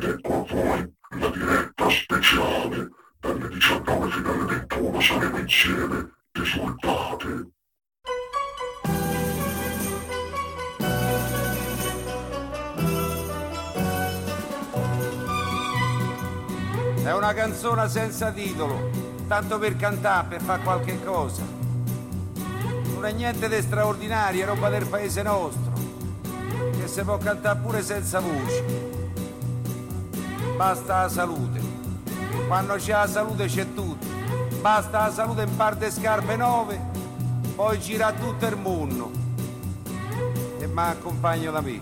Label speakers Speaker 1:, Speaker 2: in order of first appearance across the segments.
Speaker 1: ed ecco a voi la diretta speciale. Dalle 19 fino alle 21 saremo insieme. Risultate.
Speaker 2: È una canzone senza titolo, tanto per cantare, per fare qualche cosa. Non è niente di straordinario, è roba del paese nostro, che si può cantare pure senza voce. Basta la salute. Quando c'è la salute c'è tutto. Basta la salute in parte scarpe nuove, poi gira tutto il mondo. E mi accompagno da me.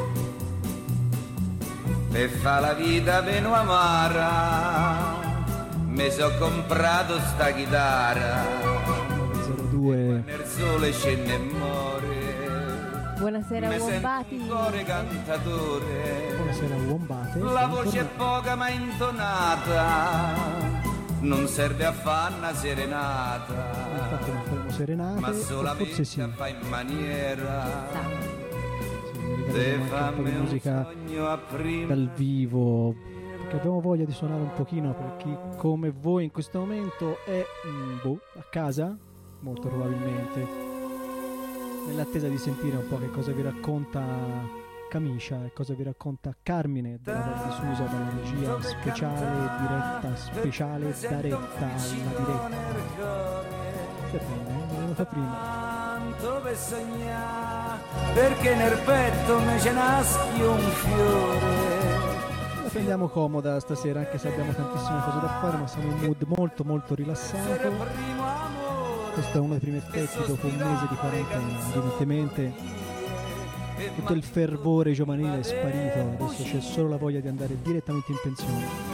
Speaker 2: Per fa la vita meno amara, mi so comprato sta chitarra.
Speaker 3: 02.
Speaker 2: Nel sole scende e muore.
Speaker 4: Buonasera Wombati.
Speaker 3: Buonasera Wombate.
Speaker 2: La voce è poca ma intonata, non serve a fare una serenata.
Speaker 3: Infatti non faremo serenate,
Speaker 2: ma solamente
Speaker 3: forse sì.
Speaker 2: fa in maniera.
Speaker 3: Anche un po' di musica dal vivo, perché abbiamo voglia di suonare un pochino per chi come voi in questo momento è a casa, molto probabilmente, nell'attesa di sentire un po' che cosa vi racconta Camiscia e cosa vi racconta Carmine della Val di Susa, dalla regia speciale da retta alla diretta. È venuta prima.
Speaker 2: Per sognare, perché nel petto me ce naschi un fiore.
Speaker 3: La prendiamo comoda stasera, anche se abbiamo tantissime cose da fare, ma siamo in un mood molto molto rilassato. Questo è uno dei primi effetti dopo un mese di quarantena. Evidentemente tutto il fervore giovanile è sparito, adesso c'è solo la voglia di andare direttamente in pensione.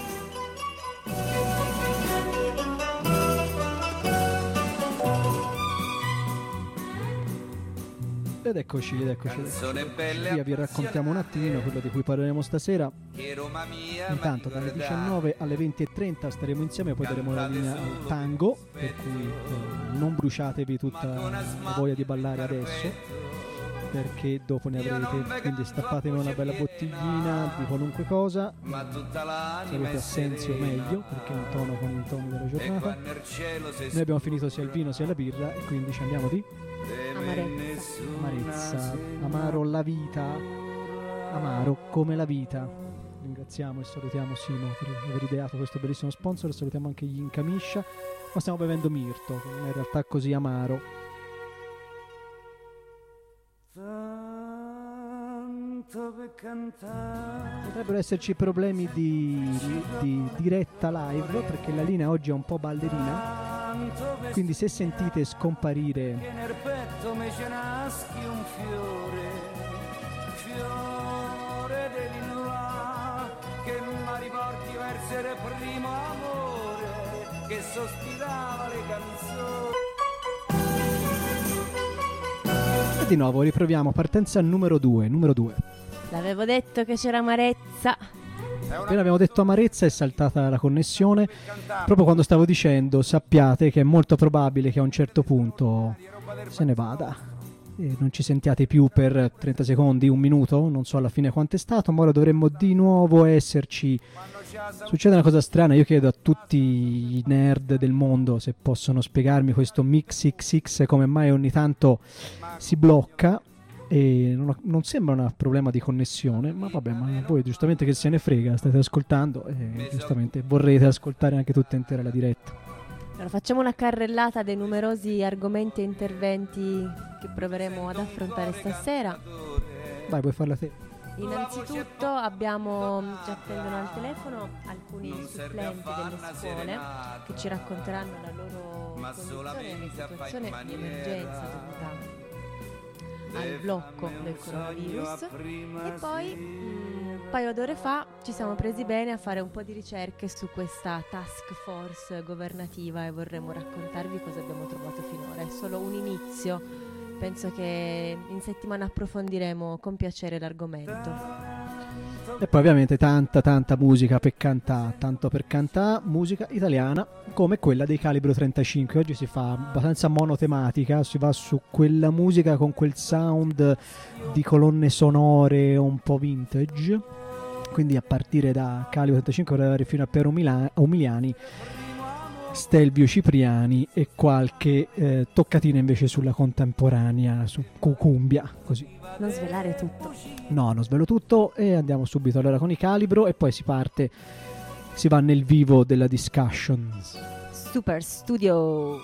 Speaker 3: Ed eccoci. Via vi raccontiamo un attimino quello di cui parleremo stasera. Intanto dalle 19 alle 20:30 staremo insieme, poi daremo la linea al tango, per cui non bruciatevi tutta la voglia di ballare adesso, perché dopo ne avrete, quindi stappatevi una bella bottiglina di qualunque cosa, se avete Assenzio meglio, perché è in tono con i toni della giornata. Noi abbiamo finito sia il vino sia la birra e quindi ci andiamo di amarezza, amaro la vita, amaro come la vita. Ringraziamo e salutiamo Simo per aver ideato questo bellissimo sponsor, salutiamo anche gli Incamiscia, ma stiamo bevendo Mirto, che non è in realtà così amaro. Potrebbero esserci problemi di diretta live, perché la linea oggi è un po' ballerina, quindi se sentite scomparire
Speaker 2: nel petto me ce naschi un fiore dell'inua, che mi riporti verso il primo amore che sospirava le canzoni.
Speaker 3: e di nuovo riproviamo partenza numero 2.
Speaker 4: L'avevo detto che c'era amarezza.
Speaker 3: Appena abbiamo detto amarezza è saltata la connessione, proprio quando stavo dicendo sappiate che è molto probabile che a un certo punto se ne vada e non ci sentiate più per 30 secondi, un minuto, non so alla fine quanto è stato, ma ora dovremmo di nuovo esserci. Succede una cosa strana, io chiedo a tutti i nerd del mondo se possono spiegarmi questo Mix XX, come mai ogni tanto si blocca. E non sembra un problema di connessione, ma vabbè, ma voi giustamente che se ne frega, state ascoltando e giustamente vorrete ascoltare anche tutta intera la diretta.
Speaker 4: Allora facciamo una carrellata dei numerosi argomenti e interventi che proveremo ad affrontare stasera.
Speaker 3: Vai, vuoi farla te?
Speaker 4: Innanzitutto abbiamo, già attendono al telefono, alcuni supplenti delle scuole che ci racconteranno la loro condizione e situazione di emergenza dovuta al blocco del coronavirus. E poi un paio d'ore fa ci siamo presi bene a fare un po' di ricerche su questa task force governativa e vorremmo raccontarvi cosa abbiamo trovato finora. È solo un inizio, penso che in settimana approfondiremo con piacere l'argomento.
Speaker 3: E poi ovviamente tanta musica per cantare, tanto per cantare, musica italiana come quella dei Calibro 35. Oggi si fa abbastanza monotematica, si va su quella musica con quel sound di colonne sonore un po' vintage, quindi a partire da calibro 35 per arrivare fino a Piero Umiliani, Stelvio Cipriani e qualche toccatina invece sulla contemporanea, su Cucumbia, così.
Speaker 4: Non svelare tutto.
Speaker 3: No, non svelo tutto e andiamo subito allora con i calibro e poi si va nel vivo della discussion.
Speaker 4: Super Studio.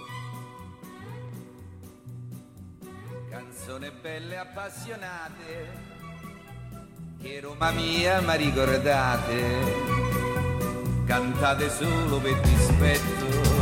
Speaker 2: Canzoni belle appassionate, che Roma mia mi ricordate, cantate solo per dispetto.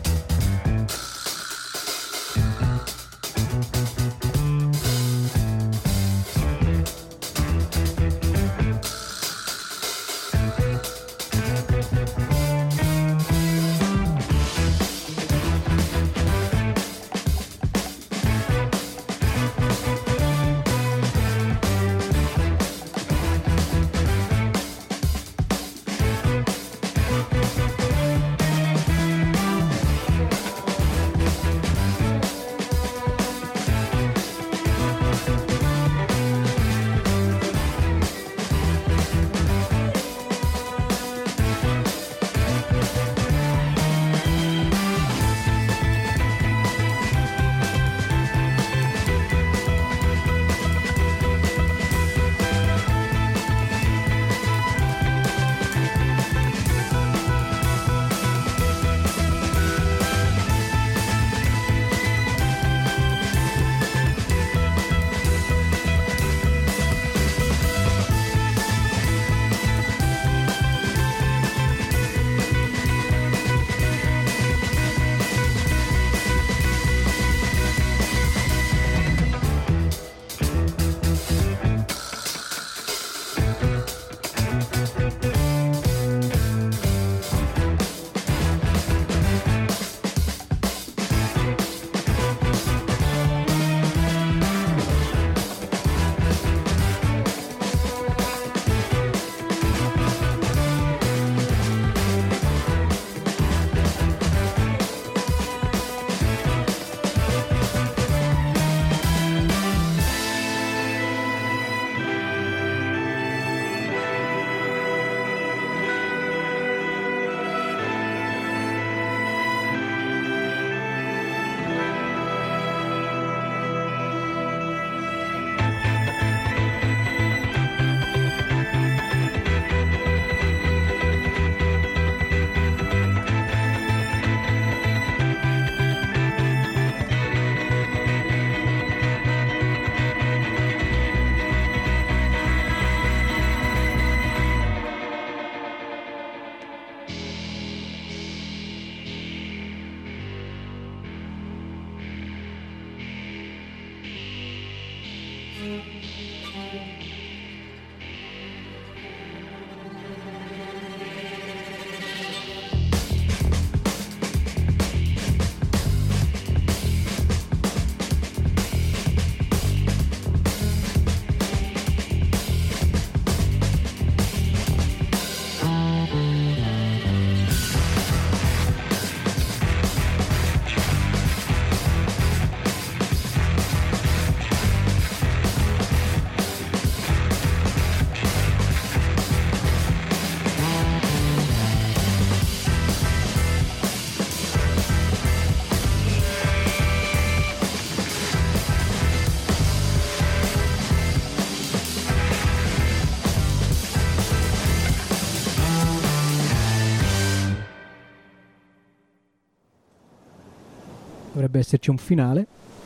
Speaker 3: Dovrebbe esserci un finale.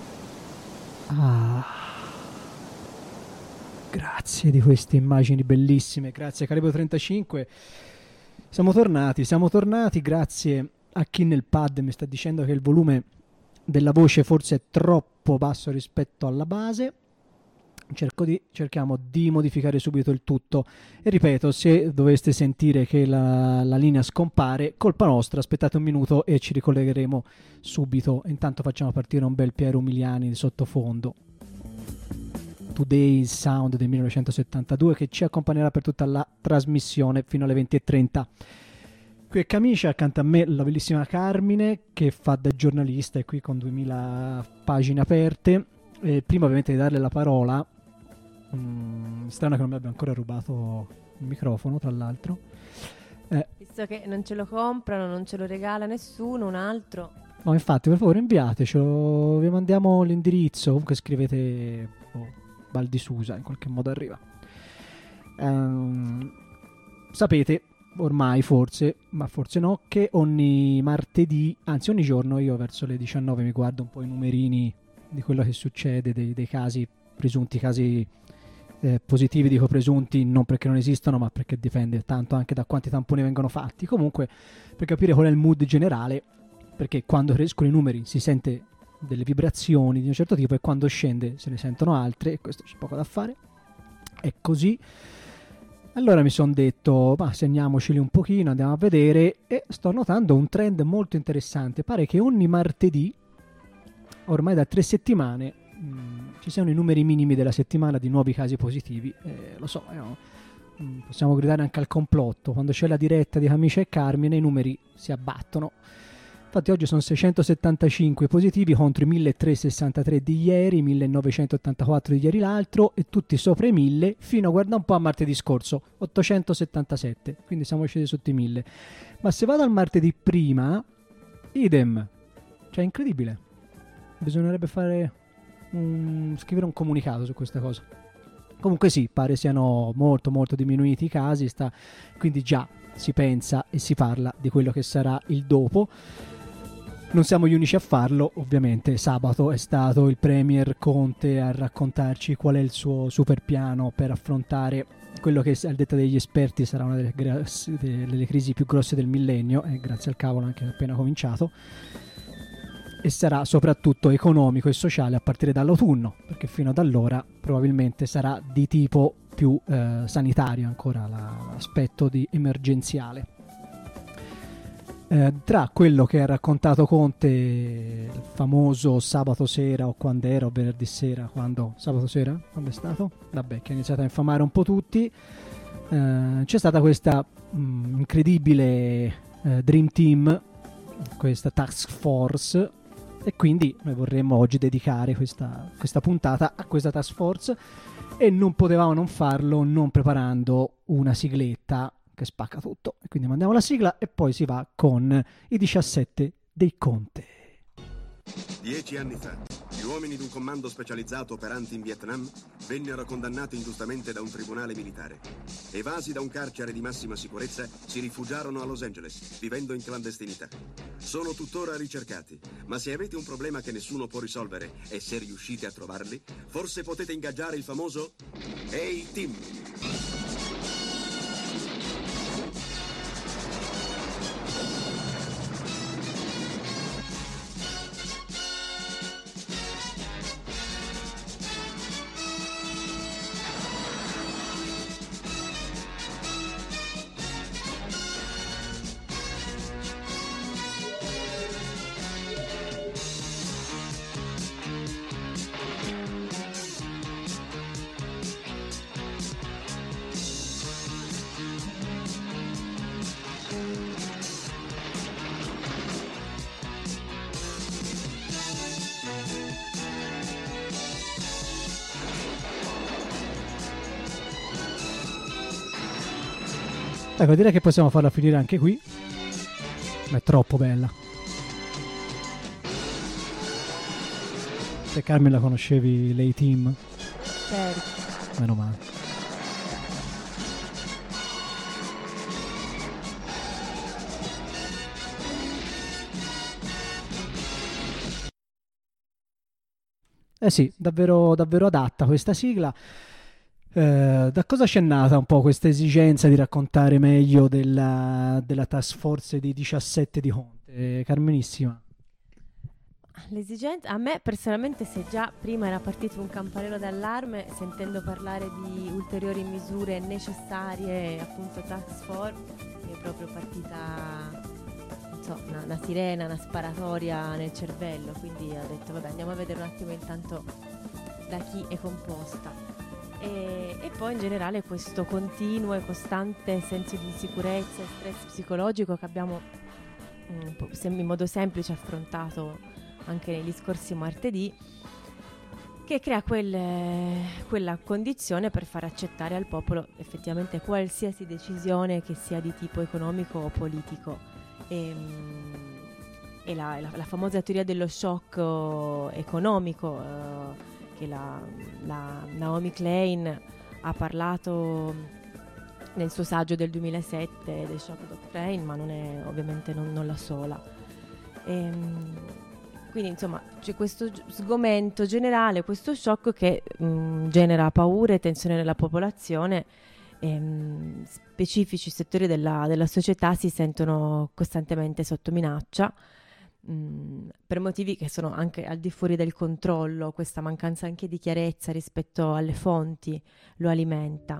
Speaker 3: Grazie di queste immagini bellissime. Grazie Calibro 35. Siamo tornati. Grazie a chi nel pad mi sta dicendo che il volume della voce forse è troppo basso rispetto alla base. Cerchiamo di modificare subito il tutto e ripeto, se doveste sentire che la linea scompare, colpa nostra, aspettate un minuto e ci ricollegheremo subito. Intanto facciamo partire un bel Piero Umiliani di sottofondo, Today's Sound del 1972, che ci accompagnerà per tutta la trasmissione fino alle 20:30. Qui è Camicia, accanto a me la bellissima Carmine che fa da giornalista, è qui con 2000 pagine aperte. Prima ovviamente di darle la parola, strano che non mi abbia ancora rubato il microfono, tra l'altro.
Speaker 4: Visto che non ce lo comprano, non ce lo regala nessuno, un altro.
Speaker 3: No, infatti, per favore inviatecelo, vi mandiamo l'indirizzo, comunque scrivete Val di Susa, in qualche modo arriva. Sapete ormai forse, ma forse no, che ogni martedì, anzi ogni giorno, io verso le 19 mi guardo un po' i numerini di quello che succede, dei casi, presunti casi positivi. Dico presunti non perché non esistono, ma perché dipende tanto anche da quanti tamponi vengono fatti. Comunque, per capire qual è il mood generale, perché quando crescono i numeri si sente delle vibrazioni di un certo tipo e quando scende se ne sentono altre, e questo c'è poco da fare, è così. Allora mi sono detto, ma segniamoceli un pochino, andiamo a vedere, e sto notando un trend molto interessante. Pare che ogni martedì, ormai da 3 settimane, ci siano i numeri minimi della settimana di nuovi casi positivi. Lo so, possiamo gridare anche al complotto. Quando c'è la diretta di Camicia e Carmine i numeri si abbattono. Infatti oggi sono 675 positivi contro i 1363 di ieri, 1984 di ieri l'altro, e tutti sopra i 1000 fino a, guarda un po', a martedì scorso, 877, quindi siamo scesi sotto i 1000. Ma se vado al martedì prima, idem, cioè incredibile. Bisognerebbe scrivere un comunicato su questa cosa. Comunque sì, pare siano molto molto diminuiti i casi, quindi già si pensa e si parla di quello che sarà il dopo. Non siamo gli unici a farlo, ovviamente. Sabato è stato il Premier Conte a raccontarci qual è il suo super piano per affrontare quello che, al detta degli esperti, sarà una delle crisi più grosse del millennio, e grazie al cavolo anche appena cominciato, e sarà soprattutto economico e sociale a partire dall'autunno, perché fino ad allora probabilmente sarà di tipo più sanitario ancora l'aspetto di emergenziale. Tra quello che ha raccontato Conte il famoso sabato sera, o quando era, o venerdì sera, sabato sera, quando è stato? Vabbè, che ha iniziato a infamare un po' tutti, c'è stata questa incredibile Dream Team, questa task force, e quindi noi vorremmo oggi dedicare questa puntata a questa task force, e non potevamo non farlo non preparando una sigletta che spacca tutto. E quindi mandiamo la sigla e poi si va con i 17 dei Conte.
Speaker 5: 10 anni fa, gli uomini di un comando specializzato operanti in Vietnam vennero condannati ingiustamente da un tribunale militare. Evasi da un carcere di massima sicurezza, si rifugiarono a Los Angeles, vivendo in clandestinità. Sono tuttora ricercati, ma se avete un problema che nessuno può risolvere e se riuscite a trovarli, forse potete ingaggiare il famoso A-Team.
Speaker 3: Ecco, direi che possiamo farla finire anche qui. Ma è troppo bella. Se Carmen la conoscevi, l'A-Team?
Speaker 4: Certo.
Speaker 3: Meno male. Eh sì, davvero, davvero adatta questa sigla. Da cosa c'è nata un po' questa esigenza di raccontare meglio della task force di 17 di Conte? Carmenissima.
Speaker 4: L'esigenza, a me personalmente, se già prima era partito un campanello d'allarme sentendo parlare di ulteriori misure necessarie, appunto task force, mi è proprio partita, non so, una sirena, una sparatoria nel cervello, quindi ho detto vabbè, andiamo a vedere un attimo intanto da chi è composta. E poi in generale questo continuo e costante senso di insicurezza e stress psicologico che abbiamo in modo semplice affrontato anche negli scorsi martedì, che crea quella condizione per far accettare al popolo effettivamente qualsiasi decisione che sia di tipo economico o politico. E la famosa teoria dello shock economico, che la Naomi Klein ha parlato nel suo saggio del 2007, The Shock Doctrine, ma ovviamente non la sola. Quindi insomma c'è questo sgomento generale, questo shock che genera paure e tensione nella popolazione. Specifici settori della società si sentono costantemente sotto minaccia, per motivi che sono anche al di fuori del controllo. Questa mancanza anche di chiarezza rispetto alle fonti lo alimenta.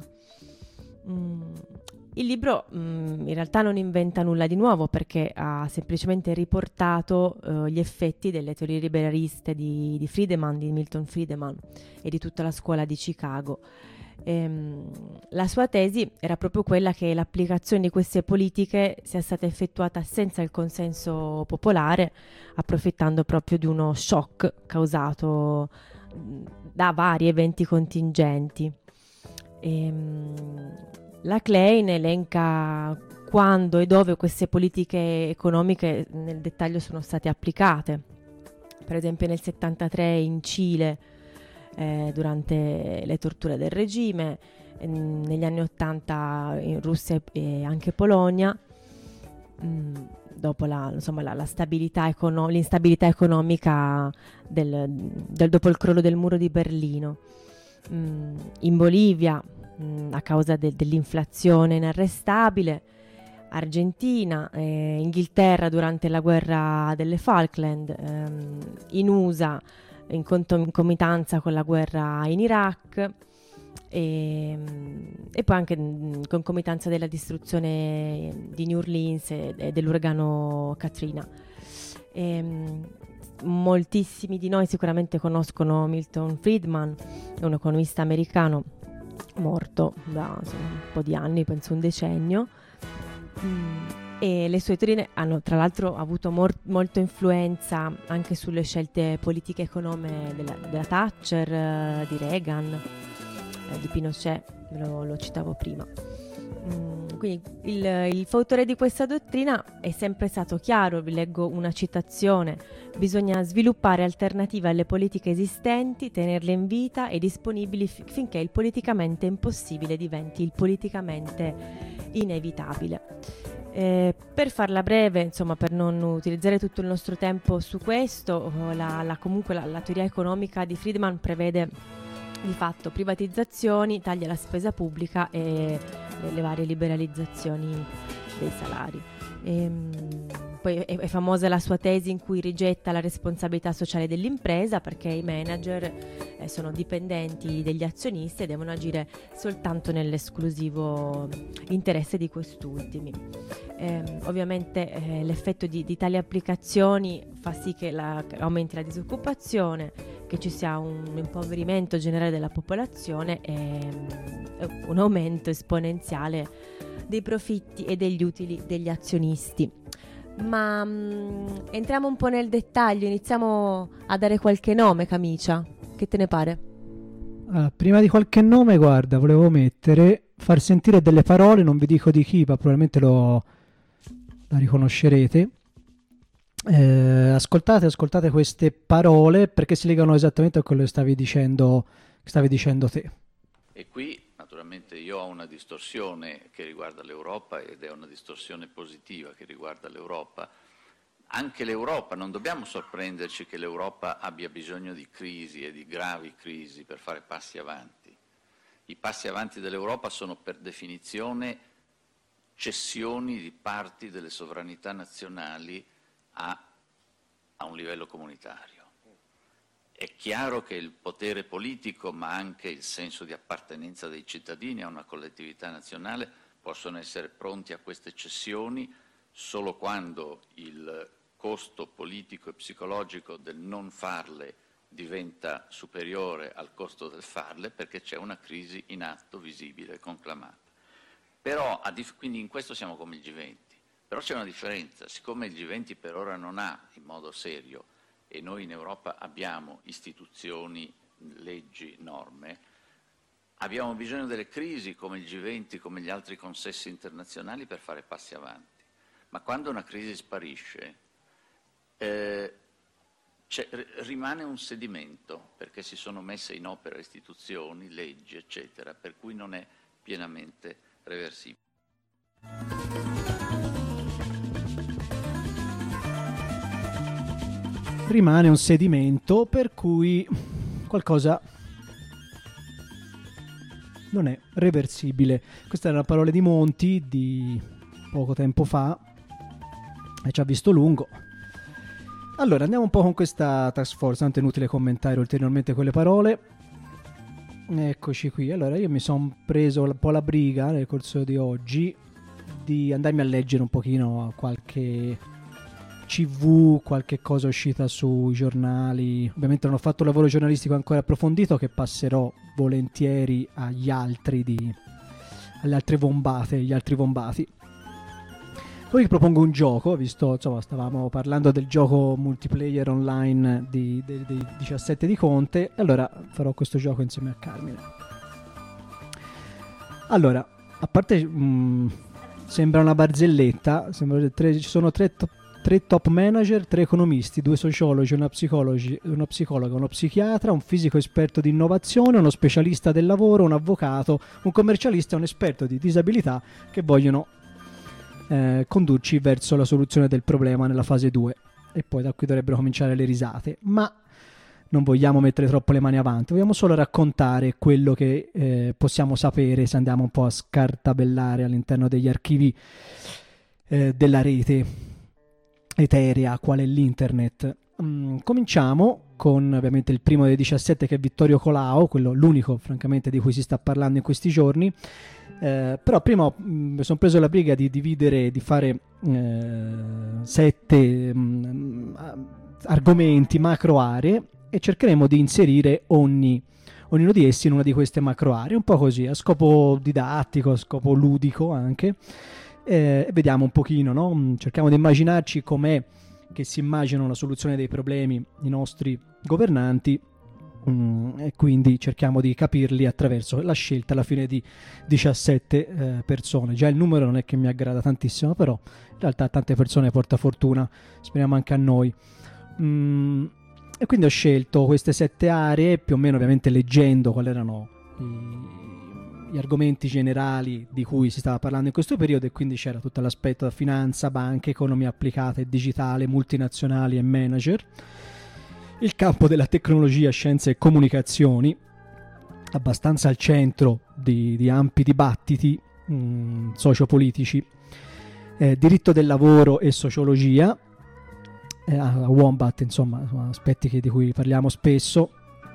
Speaker 4: Il libro in realtà non inventa nulla di nuovo, perché ha semplicemente riportato gli effetti delle teorie liberaliste di Friedman, di Milton Friedman e di tutta la scuola di Chicago. La sua tesi era proprio quella che l'applicazione di queste politiche sia stata effettuata senza il consenso popolare, approfittando proprio di uno shock causato da vari eventi contingenti. La Klein elenca quando e dove queste politiche economiche nel dettaglio sono state applicate. Per esempio nel 1973 in Cile, durante le torture del regime, negli anni 80 in Russia e anche Polonia, dopo l'instabilità economica dopo il crollo del muro di Berlino. In Bolivia, a causa dell'inflazione inarrestabile, Argentina, Inghilterra durante la guerra delle Falkland, in USA in concomitanza con la guerra in Iraq, e poi anche in concomitanza della distruzione di New Orleans e dell'uragano Katrina. Moltissimi di noi sicuramente conoscono Milton Friedman, è un economista americano morto da un po' di anni, penso un decennio, e le sue teorie hanno tra l'altro avuto molta influenza anche sulle scelte politiche economiche della Thatcher, di Reagan, di Pinochet, lo citavo prima. Quindi il fautore di questa dottrina è sempre stato chiaro. Vi leggo una citazione: bisogna sviluppare alternative alle politiche esistenti, tenerle in vita e disponibili finché il politicamente impossibile diventi il politicamente inevitabile. Per farla breve, insomma, per non utilizzare tutto il nostro tempo su questo, comunque la teoria economica di Friedman prevede di fatto privatizzazioni, tagli alla spesa pubblica e le varie liberalizzazioni dei salari. Poi è famosa la sua tesi in cui rigetta la responsabilità sociale dell'impresa, perché i manager sono dipendenti degli azionisti e devono agire soltanto nell'esclusivo interesse di quest'ultimi. Ovviamente l'effetto di tali applicazioni fa sì che aumenti la disoccupazione, che ci sia un impoverimento generale della popolazione e un aumento esponenziale dei profitti e degli utili degli azionisti. Ma entriamo un po' nel dettaglio, iniziamo a dare qualche nome, Camicia. Che te ne pare?
Speaker 3: Prima di qualche nome, guarda, volevo far sentire delle parole, non vi dico di chi, ma probabilmente la riconoscerete. Ascoltate queste parole, perché si legano esattamente a quello che stavi dicendo te.
Speaker 6: E qui naturalmente io ho una distorsione che riguarda l'Europa, ed è una distorsione positiva che riguarda l'Europa. Anche l'Europa, non dobbiamo sorprenderci che l'Europa abbia bisogno di crisi e di gravi crisi per fare passi avanti. I passi avanti dell'Europa sono per definizione cessioni di parti delle sovranità nazionali a un livello comunitario. È chiaro che il potere politico, ma anche il senso di appartenenza dei cittadini a una collettività nazionale possono essere pronti a queste cessioni solo quando il costo politico e psicologico del non farle diventa superiore al costo del farle, perché c'è una crisi in atto, visibile, conclamata. Però, quindi in questo siamo come il G20. Però c'è una differenza: siccome il G20 per ora non ha in modo serio, e noi in Europa abbiamo istituzioni leggi, norme, abbiamo bisogno delle crisi come il G20, come gli altri consessi internazionali per fare passi avanti. Ma quando una crisi sparisce, rimane un sedimento, perché si sono messe in opera istituzioni, leggi, eccetera, per cui non è pienamente reversibile.
Speaker 3: Rimane un sedimento per cui qualcosa non è reversibile. Queste erano parole di Monti di poco tempo fa e ci ha visto lungo. Allora andiamo un po' con questa task force, tanto è inutile commentare ulteriormente quelle parole. Eccoci qui. Allora io mi sono preso un po' la briga nel corso di oggi di andarmi a leggere un pochino qualche CV, qualche cosa uscita sui giornali. Ovviamente non ho fatto un lavoro giornalistico ancora approfondito che passerò volentieri alle altre vombate, agli altri vombati. Poi vi propongo un gioco, visto insomma stavamo parlando del gioco multiplayer online dei 17 di Conte, e allora farò questo gioco insieme a Carmine. Allora, a parte sembra una barzelletta, ci sono tre top manager, 3 economisti, 2 sociologi, una psicologa, uno psichiatra, un fisico esperto di innovazione, uno specialista del lavoro, un avvocato, un commercialista e un esperto di disabilità che vogliono condurci verso la soluzione del problema nella fase 2, e poi da qui dovrebbero cominciare le risate. Ma non vogliamo mettere troppo le mani avanti, vogliamo solo raccontare quello che possiamo sapere se andiamo un po' a scartabellare all'interno degli archivi della rete eterea, qual è l'internet. Cominciamo con ovviamente il primo dei 17, che è Vittorio Colao, l'unico francamente di cui si sta parlando in questi giorni. Però prima mi sono preso la briga di dividere, di fare 7 argomenti, macro aree, e cercheremo di inserire ognuno di essi in una di queste macro aree, un po' così, a scopo didattico, a scopo ludico anche, e vediamo un pochino, no? Cerchiamo di immaginarci com'è che si immaginano la soluzione dei problemi i nostri governanti, e quindi cerchiamo di capirli attraverso la scelta alla fine di 17 persone. Già il numero non è che mi aggrada tantissimo, però in realtà a tante persone porta fortuna, speriamo anche a noi. E quindi ho scelto queste 7 aree, più o meno ovviamente leggendo quali erano gli argomenti generali di cui si stava parlando in questo periodo, e quindi c'era tutto l'aspetto da finanza, banche, economia applicata e digitale, multinazionali e manager, il campo della tecnologia, scienze e comunicazioni, abbastanza al centro di ampi dibattiti sociopolitici, diritto del lavoro e sociologia, Wombat, insomma, sono aspetti di cui parliamo spesso.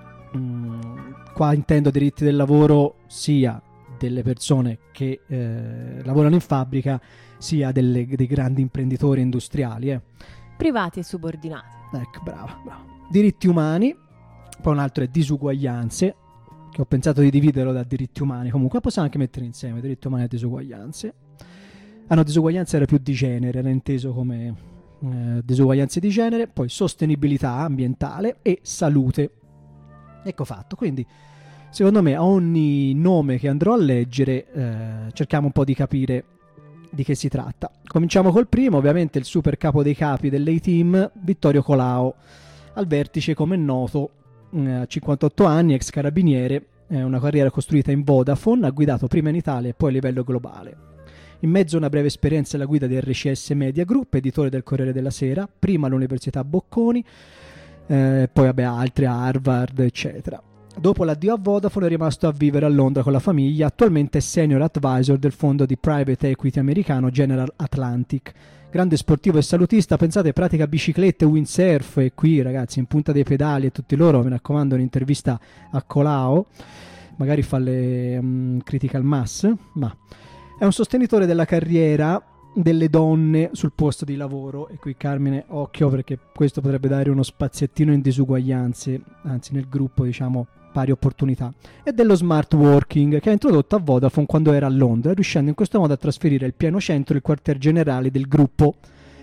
Speaker 3: Qua intendo diritti del lavoro sia delle persone che lavorano in fabbrica, sia dei grandi imprenditori industriali,
Speaker 4: privati e subordinati.
Speaker 3: Ecco, bravo. Diritti umani, poi un altro è disuguaglianze, che ho pensato di dividerlo da diritti umani, comunque possiamo anche mettere insieme diritti umani e disuguaglianze. Disuguaglianze era più di genere, era inteso come disuguaglianze di genere, poi sostenibilità ambientale e salute. Ecco fatto. Quindi secondo me a ogni nome che andrò a leggere cerchiamo un po' di capire di che si tratta. Cominciamo col primo, ovviamente il super capo dei capi dell'A-Team, Vittorio Colao, al vertice, come è noto, a 58 anni, ex carabiniere, una carriera costruita in Vodafone, ha guidato prima in Italia e poi a livello globale. In mezzo una breve esperienza alla guida di RCS Media Group, editore del Corriere della Sera, prima all'Università Bocconi, poi altri a Harvard, eccetera. Dopo l'addio a Vodafone è rimasto a vivere a Londra con la famiglia, attualmente è senior advisor del fondo di private equity americano General Atlantic. Grande sportivo e salutista, pensate, pratica biciclette, windsurf, e qui ragazzi in punta dei pedali, e tutti loro, mi raccomando, un'intervista a Colao, magari fa le critical mass, ma è un sostenitore della carriera delle donne sul posto di lavoro, e qui Carmine occhio, perché questo potrebbe dare uno spaziettino in disuguaglianze, anzi nel gruppo diciamo pari opportunità, e dello smart working che ha introdotto a Vodafone quando era a Londra, riuscendo in questo modo a trasferire il pieno centro e il quartier generale del gruppo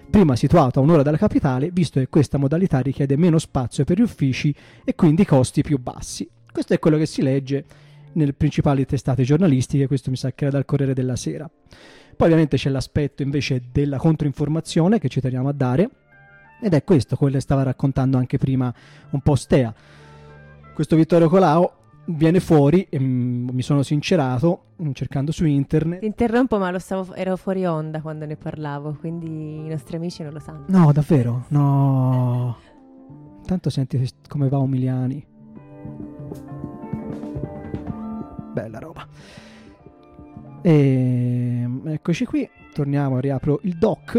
Speaker 3: prima situato a un'ora dalla capitale, visto che questa modalità richiede meno spazio per gli uffici e quindi costi più bassi. Questo è quello che si legge nelle principali testate giornalistiche, questo mi sa che era dal Corriere della Sera. Poi ovviamente c'è l'aspetto invece della controinformazione che ci teniamo a dare, ed è questo, quello che stava raccontando anche prima un po' Stea. Questo Vittorio Colao viene fuori, e mi sono sincerato cercando su internet.
Speaker 4: Ti interrompo, ma ero fuori onda quando ne parlavo, quindi i nostri amici non lo sanno.
Speaker 3: No, davvero? No. Tanto senti come va Umiliani. Bella roba. E eccoci qui, torniamo, riapro il doc.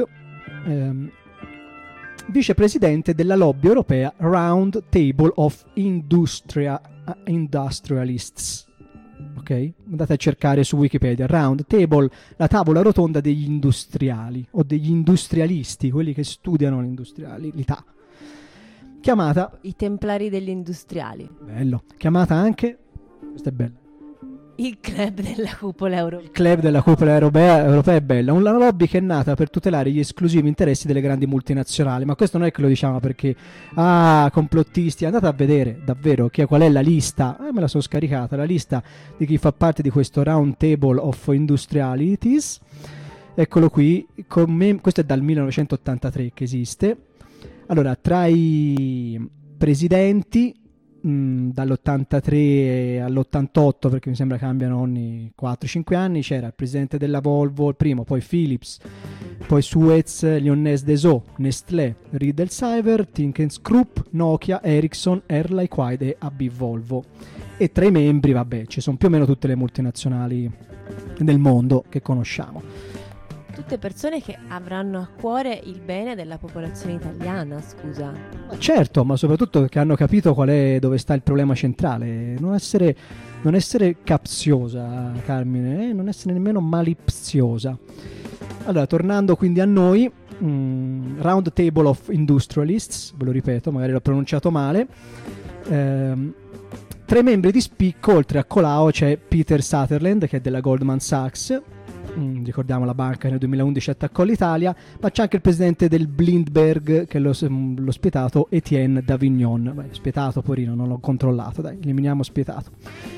Speaker 3: Vicepresidente della lobby europea Round Table of Industrialists. Ok? Andate a cercare su Wikipedia. Round Table, la tavola rotonda degli industriali o degli industrialisti, quelli che studiano l'industrialità. Chiamata
Speaker 4: I templari degli industriali.
Speaker 3: Bello. Chiamata anche, questa è bella,
Speaker 4: Il club della cupola europea.
Speaker 3: il club della cupola europea è bella, una lobby che è nata per tutelare gli esclusivi interessi delle grandi multinazionali, ma questo non è che lo diciamo perché complottisti, andate a vedere davvero qual è la lista, me la sono scaricata, la lista di chi fa parte di questo Round Table of Industrialities, eccolo qui, questo è dal 1983 che esiste. Allora, tra i presidenti dall'83 all'88, perché mi sembra cambiano ogni 4-5 anni, c'era il presidente della Volvo, il primo, poi Philips, poi Suez, Lyonès Dassault, Nestlé, Riedel Cyber, Thinkens-Krupp, Nokia, Ericsson, Air Liquide e AB Volvo. E tra i membri, vabbè, ci sono più o meno tutte le multinazionali del mondo che conosciamo.
Speaker 4: Tutte persone che avranno a cuore il bene della popolazione italiana, scusa.
Speaker 3: Ma certo, ma soprattutto che hanno capito dove sta il problema centrale. Non essere capziosa, Carmine, non essere nemmeno malipziosa. Allora, tornando quindi a noi, Round Table of Industrialists, ve lo ripeto, magari l'ho pronunciato male. Tra i membri di spicco, oltre a Colao, c'è Peter Sutherland, che è della Goldman Sachs. Ricordiamo la banca che nel 2011 attaccò l'Italia, ma c'è anche il presidente del Blindberg, che è lo spietato Etienne Davignon. Beh, spietato, porino, non l'ho controllato, dai, eliminiamo spietato.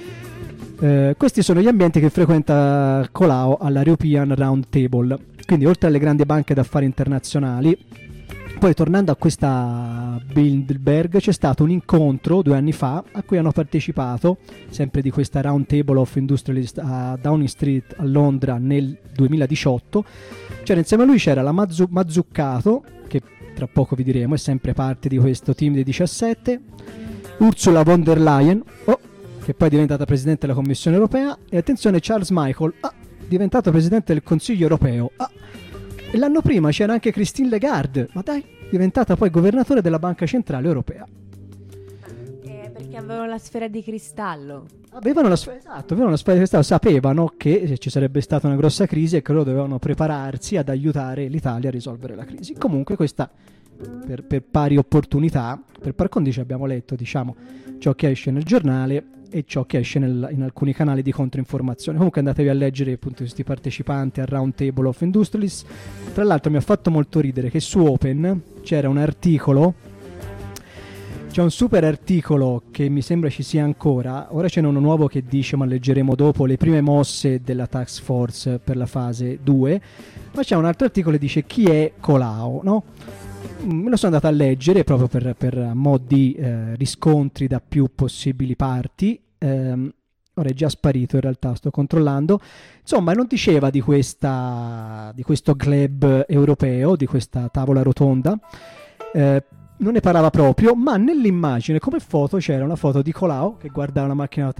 Speaker 3: Questi sono gli ambienti che frequenta Colao alla European Round Table, quindi oltre alle grandi banche d'affari internazionali. Poi, tornando a questa Bilderberg, c'è stato un incontro 2 anni fa a cui hanno partecipato, sempre di questa Round Table of Industrialists a Downing Street a Londra nel 2018. Insieme a lui c'era la Mazzuccato, che tra poco vi diremo, è sempre parte di questo team dei 17, Ursula von der Leyen, che poi è diventata presidente della Commissione Europea, e attenzione, Charles Michel, diventato presidente del Consiglio Europeo. E l'anno prima c'era anche Christine Lagarde, ma dai, diventata poi governatore della Banca Centrale Europea.
Speaker 4: Perché avevano la sfera di cristallo.
Speaker 3: Avevano la sfera di cristallo, sapevano che ci sarebbe stata una grossa crisi e che loro dovevano prepararsi ad aiutare l'Italia a risolvere la crisi. Comunque questa, per pari opportunità, per par condicio abbiamo letto, diciamo, ciò che esce nel giornale e ciò che esce in alcuni canali di controinformazione. Comunque andatevi a leggere appunto questi partecipanti al Round Table of Industrialists. Tra l'altro mi ha fatto molto ridere che su Open c'era un articolo, c'è un super articolo che mi sembra ci sia ancora, ora ce n'è uno nuovo che dice, ma leggeremo dopo, le prime mosse della task force per la fase 2, ma c'è un altro articolo che dice chi è Colao, no? Me lo sono andato a leggere proprio per mo' di riscontri da più possibili parti. Ora è già sparito, in realtà sto controllando. Insomma, non diceva di questo club europeo, di questa tavola rotonda, non ne parlava proprio, ma nell'immagine come foto c'era una foto di Colao che guarda una macchina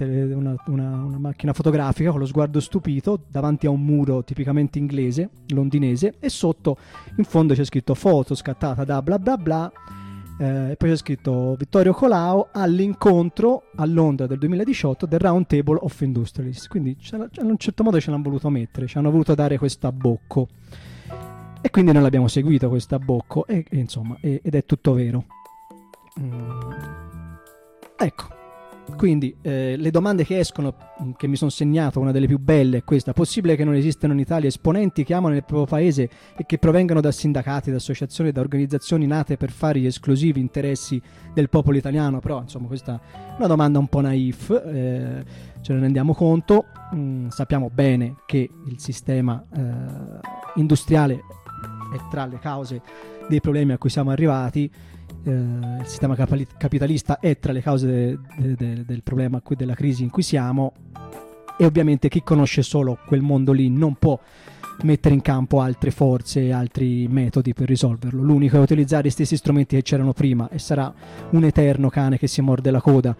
Speaker 3: fotografica con lo sguardo stupito davanti a un muro tipicamente inglese, londinese, e sotto in fondo c'è scritto foto scattata da bla bla bla, e poi c'è scritto Vittorio Colao all'incontro a Londra del 2018 del Round Table of Industrialists. Quindi in un certo modo ce l'hanno voluto mettere, ci hanno voluto dare questo abbocco. E quindi noi l'abbiamo seguito questo abbocco insomma, ed è tutto vero. Ecco, Quindi le domande che escono, che mi sono segnato, una delle più belle è questa: possibile che non esistano in Italia esponenti che amano il proprio paese e che provengano da sindacati, da associazioni, da organizzazioni nate per fare gli esclusivi interessi del popolo italiano? Però insomma questa è una domanda un po' naif, ce ne rendiamo conto. Sappiamo bene che il sistema industriale è tra le cause dei problemi a cui siamo arrivati. Il sistema capitalista è tra le cause del problema, della crisi in cui siamo, e ovviamente chi conosce solo quel mondo lì non può mettere in campo altre forze e altri metodi per risolverlo. L'unico è utilizzare gli stessi strumenti che c'erano prima, e sarà un eterno cane che si morde la coda.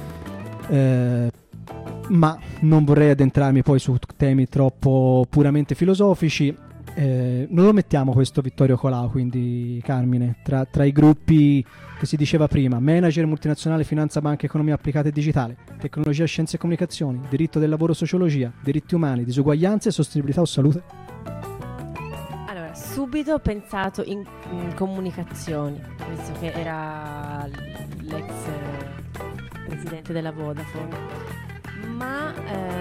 Speaker 3: Ma non vorrei addentrarmi poi su temi troppo puramente filosofici. Non lo mettiamo questo Vittorio Colao, quindi Carmine, tra i gruppi che si diceva prima: manager, multinazionale, finanza, banca, economia applicata e digitale, tecnologia, scienze e comunicazioni, diritto del lavoro, sociologia, diritti umani, disuguaglianze, sostenibilità o salute?
Speaker 4: Allora, subito ho pensato in comunicazioni, visto che era l'ex presidente della Vodafone. Ma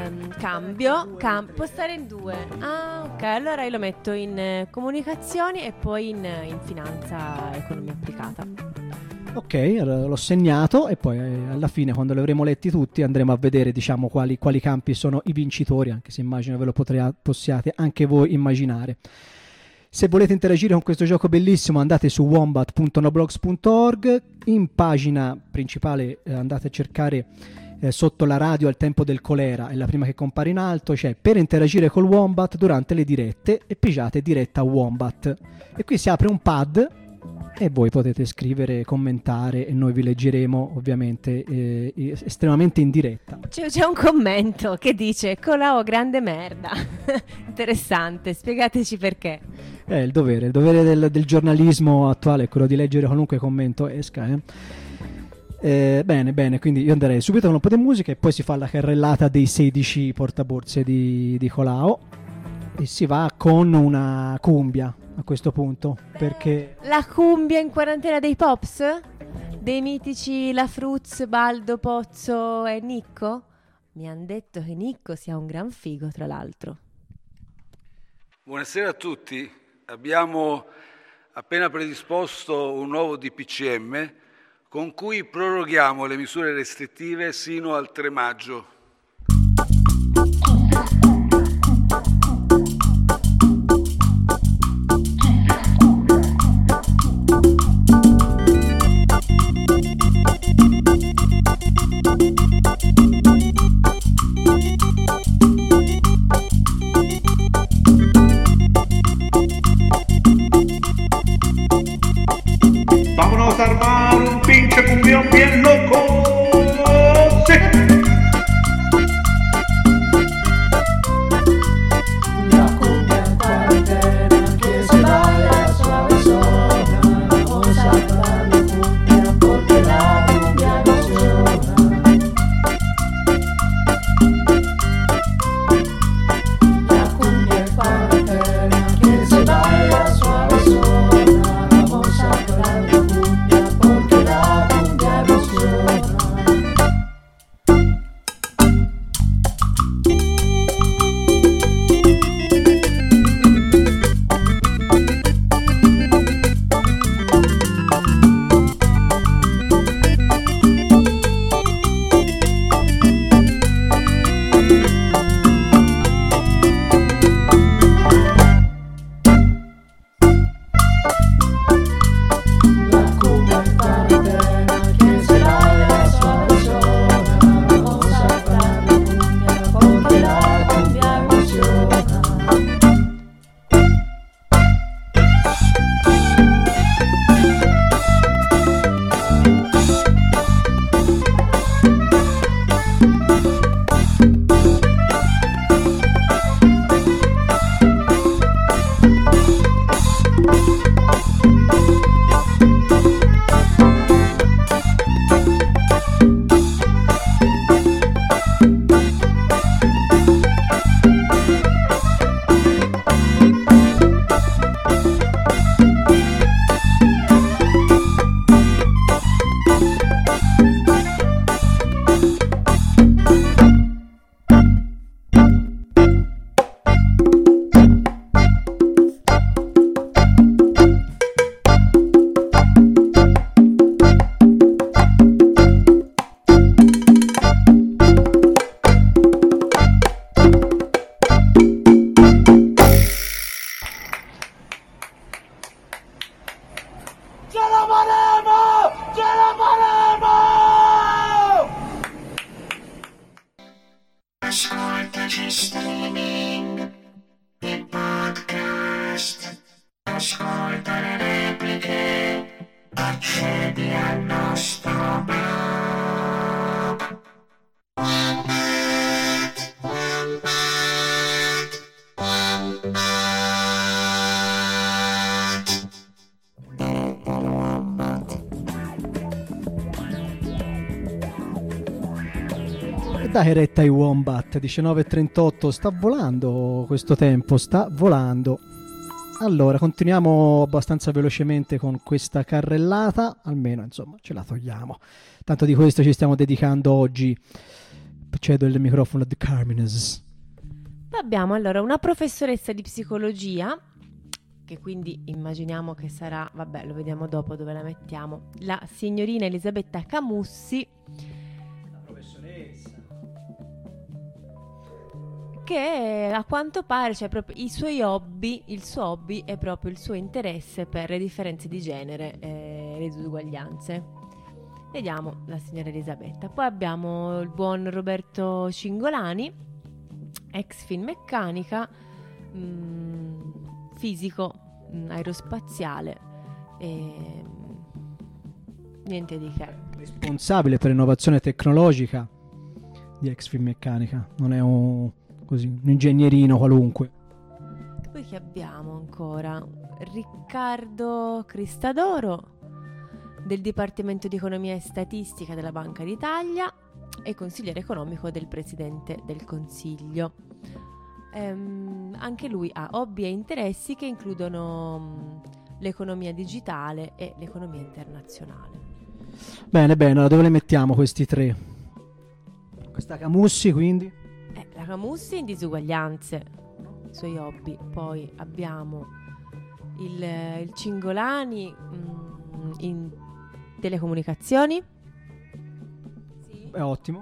Speaker 4: può stare in due. Ah, ok, allora io lo metto in comunicazioni e poi in finanza, economia applicata.
Speaker 3: Ok, allora l'ho segnato, e poi alla fine, quando li avremo letti tutti, andremo a vedere, diciamo, quali campi sono i vincitori, anche se immagino ve lo possiate anche voi immaginare. Se volete interagire con questo gioco bellissimo, andate su wombat.noblogs.org. In pagina principale andate a cercare sotto la radio al tempo del colera, è la prima che compare in alto, c'è per interagire col Wombat durante le dirette, e pigiate diretta Wombat, e qui si apre un pad e voi potete scrivere, commentare, e noi vi leggeremo ovviamente estremamente in diretta.
Speaker 4: C'è un commento che dice: Colao grande merda. Interessante, spiegateci perché.
Speaker 3: Il dovere del giornalismo attuale è quello di leggere qualunque commento esca, Bene, quindi io andrei subito con un po' di musica, e poi si fa la carrellata dei 16 portaborse di Colao, e si va con una cumbia a questo punto, perché
Speaker 4: la cumbia in quarantena dei Pops? Dei mitici La Fruz, Baldo, Pozzo e Nicco? Mi han detto che Nicco sia un gran figo, tra l'altro.
Speaker 7: Buonasera a tutti. Abbiamo appena predisposto un nuovo DPCM con cui proroghiamo le misure restrittive sino al 3 maggio.
Speaker 1: Vámonos a armar un pinche cumbión bien loco. Sí.
Speaker 8: La cumbia en cuarentena que se vaya suavezona. Vamos a hablar de cumbia porque la cumbia emociona. La cumbia en cuarentena que se vaya suavezona. Vamos a hablar de cumbia porque la cumbia emociona.
Speaker 3: Dai retta ai Wombat, 19:38, sta volando questo tempo, sta volando. Allora, continuiamo abbastanza velocemente con questa carrellata, almeno insomma ce la togliamo. Tanto di questo ci stiamo dedicando oggi. Cedo il microfono a The Carmines.
Speaker 4: Abbiamo allora una professoressa di psicologia, che quindi immaginiamo che sarà, vabbè, lo vediamo dopo dove la mettiamo, la signorina Elisabetta Camussi, che a quanto pare, cioè, proprio i suoi hobby, il suo hobby è proprio il suo interesse per le differenze di genere e le disuguaglianze. Vediamo la signora Elisabetta. Poi abbiamo il buon Roberto Cingolani, ex Finmeccanica, fisico aerospaziale, e niente di che.
Speaker 3: Responsabile per innovazione tecnologica di ex Finmeccanica, non è un ingegnerino qualunque.
Speaker 4: Poi che abbiamo ancora? Riccardo Cristadoro, del Dipartimento di Economia e Statistica della Banca d'Italia e consigliere economico del Presidente del Consiglio. Anche lui ha hobby e interessi che includono l'economia digitale e l'economia internazionale.
Speaker 3: Bene, allora dove le mettiamo questi tre? Questa Camussi, quindi?
Speaker 4: La Camussi in disuguaglianze, i suoi hobby. Poi abbiamo il Cingolani in telecomunicazioni. Sì.
Speaker 3: È ottimo.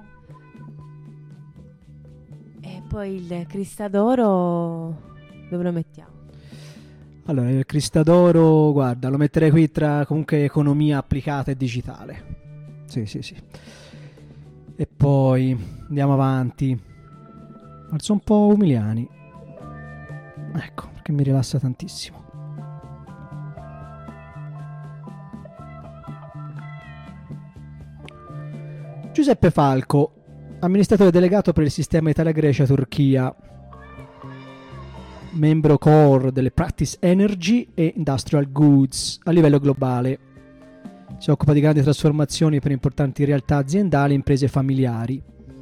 Speaker 4: E poi il Cristadoro dove lo mettiamo?
Speaker 3: Allora, il Cristadoro, guarda, lo metterei qui tra comunque economia applicata e digitale. Sì. E poi andiamo avanti. Alzo un po' Umiliani. Ecco, perché mi rilassa tantissimo. Giuseppe Falco, amministratore delegato per il sistema Italia-Grecia-Turchia, membro core delle Practice Energy e Industrial Goods a livello globale. Si occupa di grandi trasformazioni per importanti realtà aziendali e imprese familiari.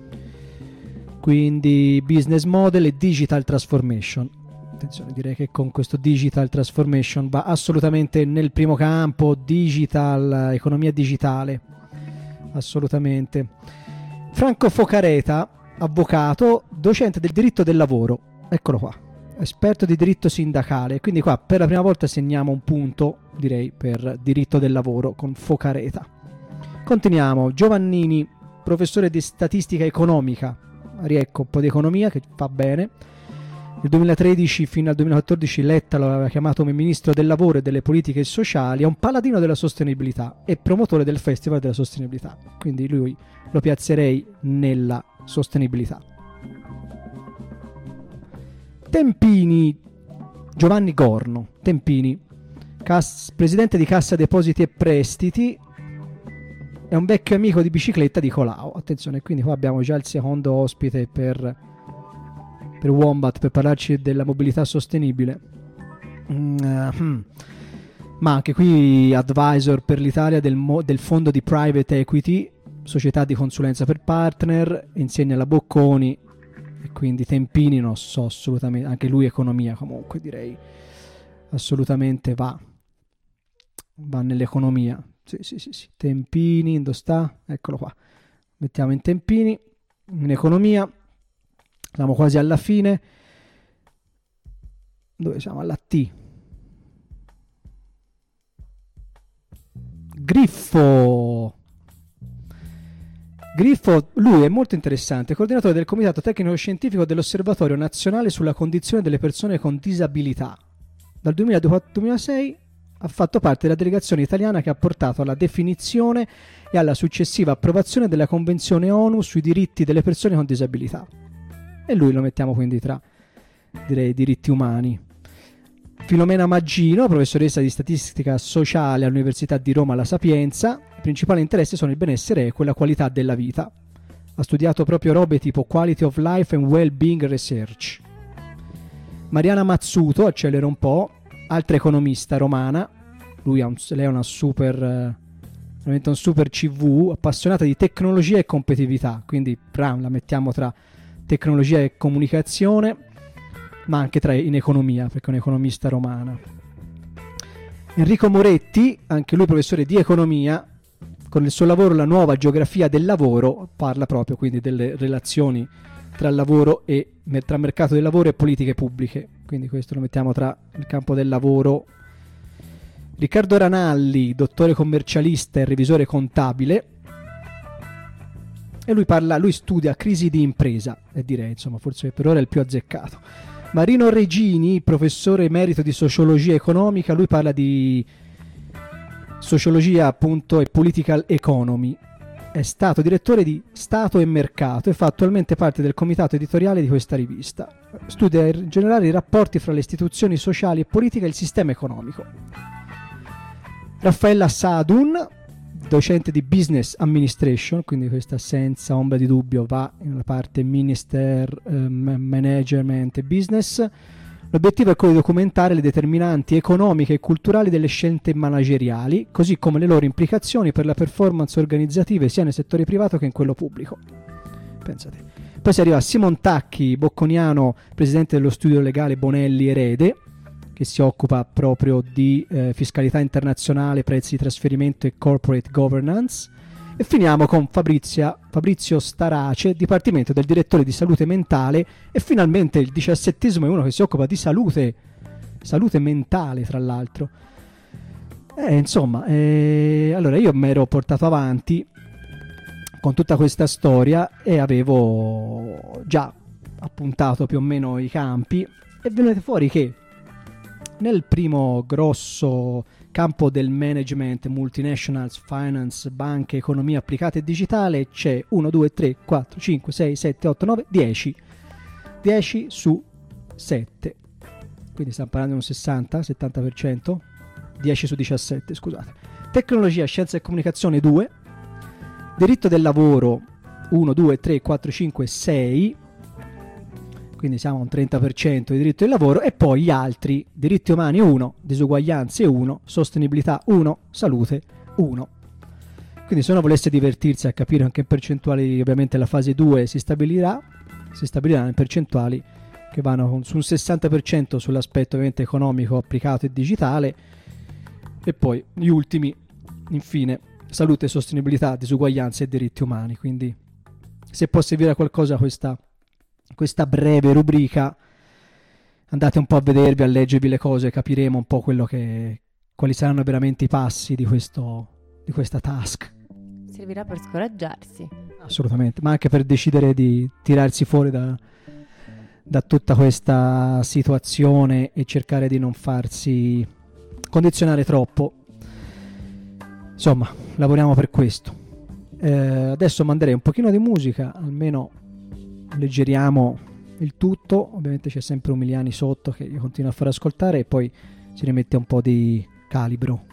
Speaker 3: Quindi business model e digital transformation. Attenzione, direi che con questo digital transformation va assolutamente nel primo campo, digital, economia digitale. Assolutamente. Franco Focareta, avvocato, docente del diritto del lavoro. Eccolo qua. Esperto di diritto sindacale. Quindi qua per la prima volta segniamo un punto, direi, per diritto del lavoro con Focareta. Continuiamo. Giovannini, professore di statistica economica. Riecco un po' di economia che fa bene. Nel 2013 fino al 2014 Letta lo aveva chiamato come ministro del lavoro e delle politiche sociali. È un paladino della sostenibilità e promotore del Festival della Sostenibilità. Quindi lui lo piazzerei nella sostenibilità. Tempini, Giovanni Gorno. Tempini, presidente di Cassa Depositi e Prestiti. È un vecchio amico di bicicletta di Colau. Attenzione, quindi qua abbiamo già il secondo ospite per Wombat per parlarci della mobilità sostenibile. Ma anche qui advisor per l'Italia del fondo di private equity, società di consulenza per partner, insegna alla Bocconi e quindi Tempini non so assolutamente, anche lui economia comunque direi assolutamente va nell'economia. Sì. Tempini, dove sta? Eccolo qua. Mettiamo in Tempini, in economia. Siamo quasi alla fine. Dove siamo? Alla T. Griffo, lui è molto interessante, coordinatore del Comitato Tecnico Scientifico dell'Osservatorio Nazionale sulla Condizione delle Persone con Disabilità. Dal 2002 al 2006 ha fatto parte della delegazione italiana che ha portato alla definizione e alla successiva approvazione della Convenzione ONU sui diritti delle persone con disabilità. E lui lo mettiamo quindi tra, direi, diritti umani. Filomena Maggino, professoressa di statistica sociale all'Università di Roma La Sapienza. I principali interessi sono il benessere equo e la qualità della vita. Ha studiato proprio robe tipo Quality of Life and Well-Being Research. Mariana Mazzuto, accelera un po', altra economista romana. Lei è una veramente un super CV, appassionata di tecnologia e competitività, quindi la mettiamo tra tecnologia e comunicazione, ma anche in economia, perché è un'economista romana. Enrico Moretti, anche lui professore di economia, con il suo lavoro La nuova geografia del lavoro, parla proprio quindi delle relazioni tra lavoro e tra mercato del lavoro e politiche pubbliche, quindi questo lo mettiamo tra il campo del lavoro. Riccardo Ranalli, dottore commercialista e revisore contabile, e lui studia crisi di impresa, e direi insomma forse per ora è il più azzeccato. Marino Regini, professore emerito di sociologia economica, lui parla di sociologia appunto e political economy, è stato direttore di Stato e Mercato e fa attualmente parte del comitato editoriale di questa rivista. Studia in generale i rapporti fra le istituzioni sociali e politiche e il sistema economico. Raffaella Sadun, docente di Business Administration, quindi questa senza ombra di dubbio va nella parte Minister, Management e Business. L'obiettivo è quello di documentare le determinanti economiche e culturali delle scelte manageriali, così come le loro implicazioni per le performance organizzative sia nel settore privato che in quello pubblico. Pensate. Poi si arriva a Simon Tacchi, bocconiano, presidente dello studio legale Bonelli Erede, che si occupa proprio di fiscalità internazionale, prezzi di trasferimento e corporate governance. E finiamo con Fabrizio Starace, Dipartimento del Direttore di Salute Mentale, e finalmente il 17esimo è uno che si occupa di salute mentale, tra l'altro. Allora io mi ero portato avanti con tutta questa storia e avevo già appuntato più o meno i campi, e venite fuori che nel primo grosso campo del management, multinationals, finance, banche, economia applicata e digitale, c'è 1, 2, 3, 4, 5, 6, 7, 8, 9, 10. 10 su 7. Quindi stiamo parlando di un 60-70%. 10 su 17, scusate. Tecnologia, scienza e comunicazione 2. Diritto del lavoro 1, 2, 3, 4, 5, 6. Quindi siamo a un 30% di diritto del lavoro, e poi gli altri: diritti umani 1, disuguaglianze 1, sostenibilità 1, salute 1. Quindi se uno volesse divertirsi a capire anche in percentuali, ovviamente la fase 2 si stabiliranno in percentuali che vanno su un 60% sull'aspetto ovviamente economico applicato e digitale, e poi gli ultimi infine salute, sostenibilità, disuguaglianze e diritti umani. Quindi se può servire a qualcosa questa breve rubrica, andate un po' a vedervi, a leggervi le cose, capiremo un po' quali saranno veramente i passi di questa task.
Speaker 4: Servirà per scoraggiarsi.
Speaker 3: Assolutamente, ma anche per decidere di tirarsi fuori da tutta questa situazione e cercare di non farsi condizionare troppo. Insomma, lavoriamo per questo. Adesso manderei un pochino di musica, almeno leggeriamo il tutto. Ovviamente c'è sempre Umiliani sotto che io continuo a far ascoltare, e poi si rimette un po' di calibro.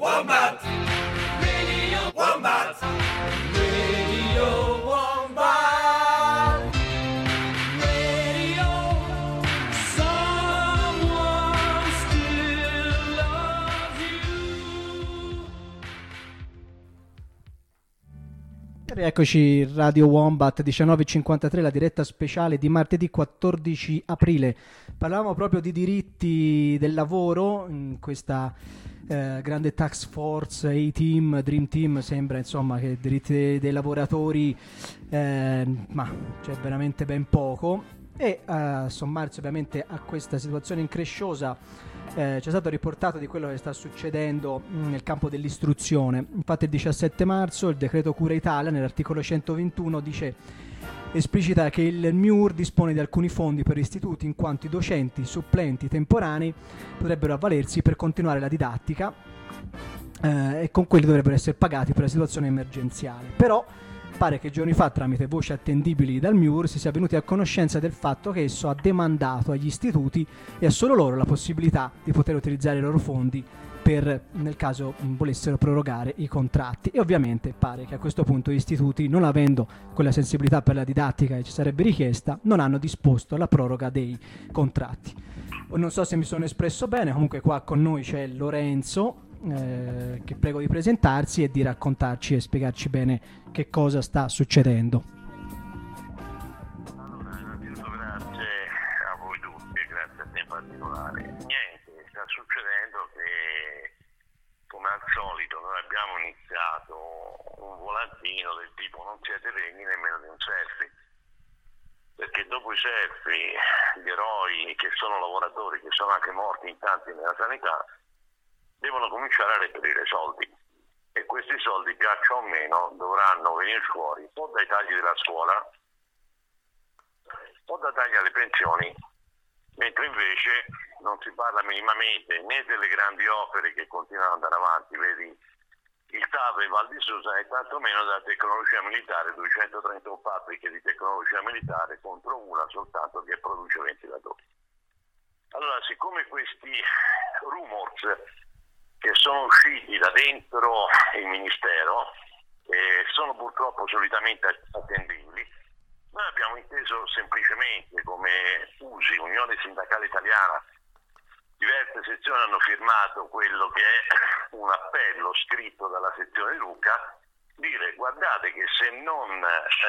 Speaker 9: Wombat, Radio Wombat, Radio Wombat, Radio, someone still loves you.
Speaker 3: Eccoci, Radio Wombat 19.53, la diretta speciale di martedì 14 aprile. Parlavamo proprio di diritti del lavoro in questa grande task force, A-Team, Dream Team. Sembra insomma che diritti dei lavoratori ma c'è veramente ben poco, e a sommarsi ovviamente a questa situazione incresciosa c'è stato riportato di quello che sta succedendo nel campo dell'istruzione. Infatti il 17 marzo il decreto Cura Italia nell'articolo 121 esplicita che il MIUR dispone di alcuni fondi per istituti in quanto i docenti supplenti temporanei potrebbero avvalersi per continuare la didattica e con quelli dovrebbero essere pagati per la situazione emergenziale. Però pare che giorni fa, tramite voci attendibili dal MIUR, si sia venuti a conoscenza del fatto che esso ha demandato agli istituti e a solo loro la possibilità di poter utilizzare i loro fondi per, nel caso volessero prorogare i contratti. E ovviamente pare che a questo punto gli istituti, non avendo quella sensibilità per la didattica che ci sarebbe richiesta, non hanno disposto la proroga dei contratti. Non so se mi sono espresso bene, comunque qua con noi c'è Lorenzo, che prego di presentarsi e di raccontarci e spiegarci bene che cosa sta succedendo.
Speaker 10: Allora, innanzitutto grazie a voi tutti e grazie a te in particolare. Niente, sta succedendo che, come al solito, noi abbiamo iniziato un volantino del tipo non siete degni nemmeno di un selfie, perché dopo i selfie gli eroi che sono lavoratori, che sono anche morti in tanti nella sanità, devono cominciare a reperire soldi, e questi soldi, piaccia o meno, dovranno venire fuori o dai tagli della scuola o da tagli alle pensioni, mentre invece non si parla minimamente né delle grandi opere che continuano ad andare avanti, vedi il TAV e Val di Susa, e tantomeno della tecnologia militare, 231 fabbriche di tecnologia militare contro una soltanto che produce ventilatori. Allora, siccome questi rumors che sono usciti da dentro il Ministero sono purtroppo solitamente attendibili, noi abbiamo inteso semplicemente, come USI, Unione Sindacale Italiana, diverse sezioni hanno firmato quello che è un appello scritto dalla sezione di Lucca, dire guardate che se non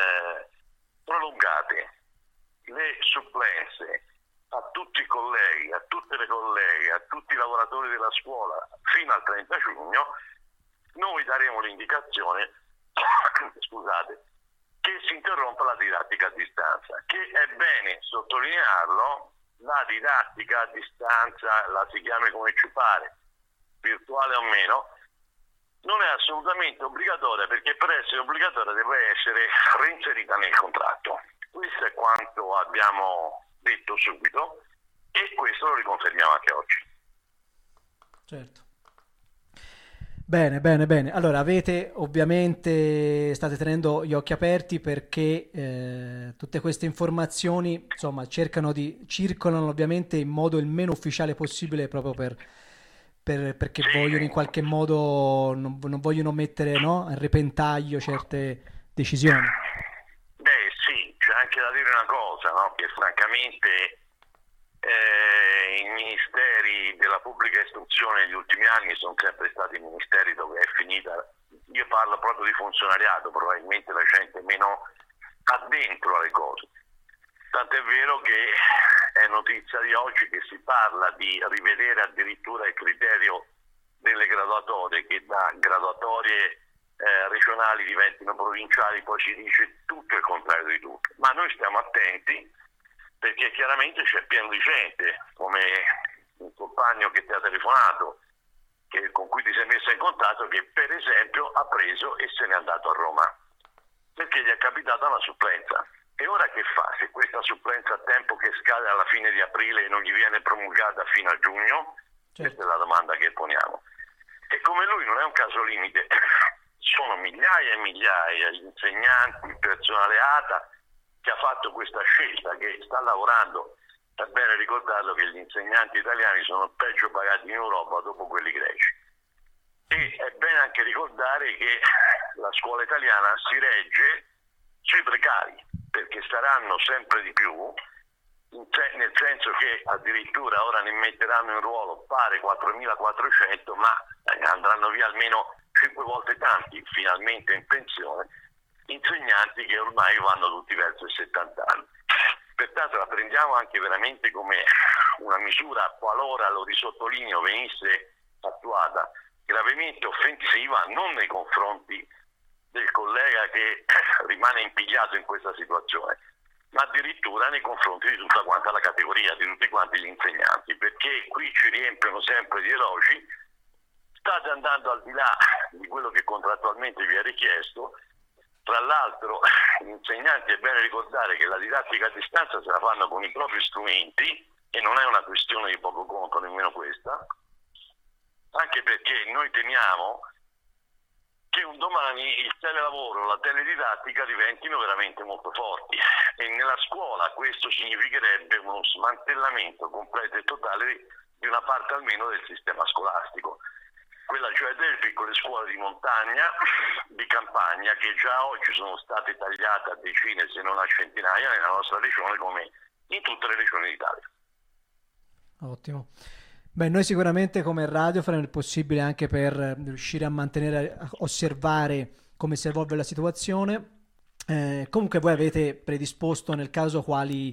Speaker 10: prolungate le supplenze a tutti i colleghi, a tutte le colleghe, a tutti i lavoratori della scuola fino al 30 giugno, noi daremo l'indicazione scusate, che si interrompa la didattica a distanza, che è bene sottolinearlo, la didattica a distanza, la si chiami come ci pare, virtuale o meno, non è assolutamente obbligatoria, perché per essere obbligatoria deve essere reinserita nel contratto. Questo è quanto abbiamo detto subito e questo lo riconfermiamo anche oggi.
Speaker 3: Certo. Bene, bene, bene. Allora, state tenendo gli occhi aperti perché tutte queste informazioni, insomma, circolano ovviamente in modo il meno ufficiale possibile, proprio perché vogliono in qualche modo, non vogliono mettere, no, a repentaglio certe decisioni.
Speaker 10: Beh sì, c'è anche da dire una cosa, no? Che francamente i ministeri della pubblica istruzione negli ultimi anni sono sempre stati ministeri dove è finita, io parlo proprio di funzionariato, probabilmente la gente meno addentro alle cose. Tant'è vero che è notizia di oggi che si parla di rivedere addirittura il criterio delle graduatorie, che da graduatorie regionali diventino provinciali, poi si dice tutto il contrario di tutto. Ma noi stiamo attenti, perché chiaramente c'è pieno di gente, come un compagno che ti ha telefonato, con cui ti sei messo in contatto, che per esempio ha preso e se n'è andato a Roma, perché gli è capitata una supplenza. E ora che fa? Se questa supplenza a tempo che scade alla fine di aprile e non gli viene promulgata fino a giugno? Certo. Questa è la domanda che poniamo. E come lui non è un caso limite, sono migliaia e migliaia di insegnanti, il personale ATA, che ha fatto questa scelta, che sta lavorando. È bene ricordarlo che gli insegnanti italiani sono peggio pagati in Europa dopo quelli greci. E è bene anche ricordare che la scuola italiana si regge sui precari, perché saranno sempre di più, nel senso che addirittura ora ne metteranno in ruolo pare 4.400, ma andranno via almeno 5 volte tanti, finalmente in pensione, insegnanti che ormai vanno tutti verso i 70 anni. Pertanto la prendiamo anche veramente come una misura, qualora, lo risottolineo, venisse attuata, gravemente offensiva, non nei confronti del collega che rimane impigliato in questa situazione, ma addirittura nei confronti di tutta quanta la categoria, di tutti quanti gli insegnanti, perché qui ci riempiono sempre di elogi, state andando al di là di quello che contrattualmente vi è richiesto. Tra l'altro gli insegnanti, è bene ricordare che la didattica a distanza se la fanno con i propri strumenti, e non è una questione di poco conto nemmeno questa, anche perché noi temiamo che un domani il telelavoro, la teledidattica diventino veramente molto forti, e nella scuola questo significherebbe uno smantellamento completo e totale di una parte almeno del sistema scolastico, quella cioè delle piccole scuole di montagna, di campagna, che già oggi sono state tagliate a decine se non a centinaia nella nostra regione, come in tutte le regioni d'Italia.
Speaker 3: Ottimo. Beh, noi sicuramente come radio faremo il possibile anche per riuscire a mantenere, a osservare come si evolve la situazione. Comunque voi avete predisposto nel caso quali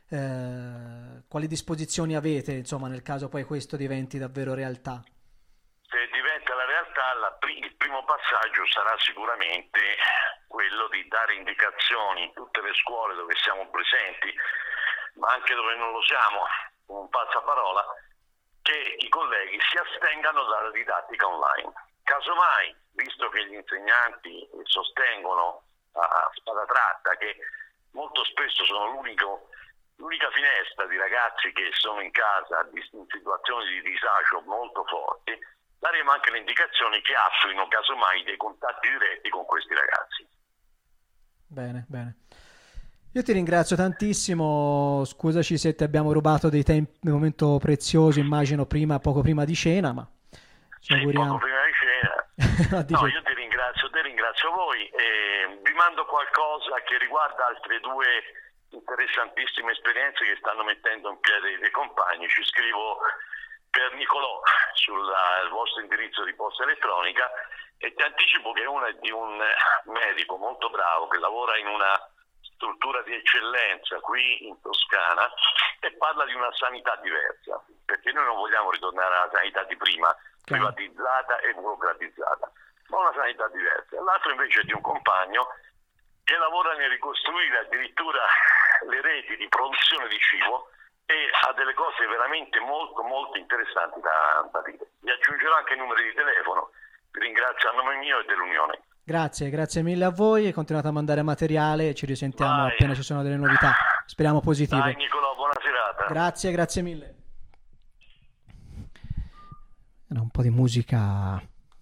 Speaker 3: disposizioni avete, insomma, nel caso poi questo diventi davvero realtà.
Speaker 10: Se diventa la realtà, il primo passaggio sarà sicuramente quello di dare indicazioni in tutte le scuole dove siamo presenti, ma anche dove non lo siamo, un passaparola, che i colleghi si astengano dalla didattica online. Casomai, visto che gli insegnanti sostengono a spada tratta che molto spesso sono l'unica finestra di ragazzi che sono in casa in situazioni di disagio molto forti, daremo anche le indicazioni che attuino casomai dei contatti diretti con questi ragazzi.
Speaker 3: Bene, bene. Io ti ringrazio tantissimo, scusaci se ti abbiamo rubato dei tempi, un momento prezioso, immagino poco prima di cena, ma ci auguriamo.
Speaker 10: Poco prima di cena. No, io ti ringrazio voi, e vi mando qualcosa che riguarda altre due interessantissime esperienze che stanno mettendo in piedi dei compagni. Ci scrivo per Nicolò sul vostro indirizzo di posta elettronica, e ti anticipo che una è di un medico molto bravo che lavora in una struttura di eccellenza qui in Toscana e parla di una sanità diversa, perché noi non vogliamo ritornare alla sanità di prima, privatizzata e burocratizzata, ma una sanità diversa. L'altro invece è di un compagno che lavora nel ricostruire addirittura le reti di produzione di cibo e ha delle cose veramente molto molto interessanti da dire. Vi aggiungerò anche i numeri di telefono. Vi ringrazio a nome mio e dell'Unione.
Speaker 3: Grazie mille a voi, e continuate a mandare materiale, ci risentiamo appena ci sono delle novità, speriamo positive.
Speaker 10: Dai Nicolò, buona serata.
Speaker 3: Grazie mille. Era un po' di musica.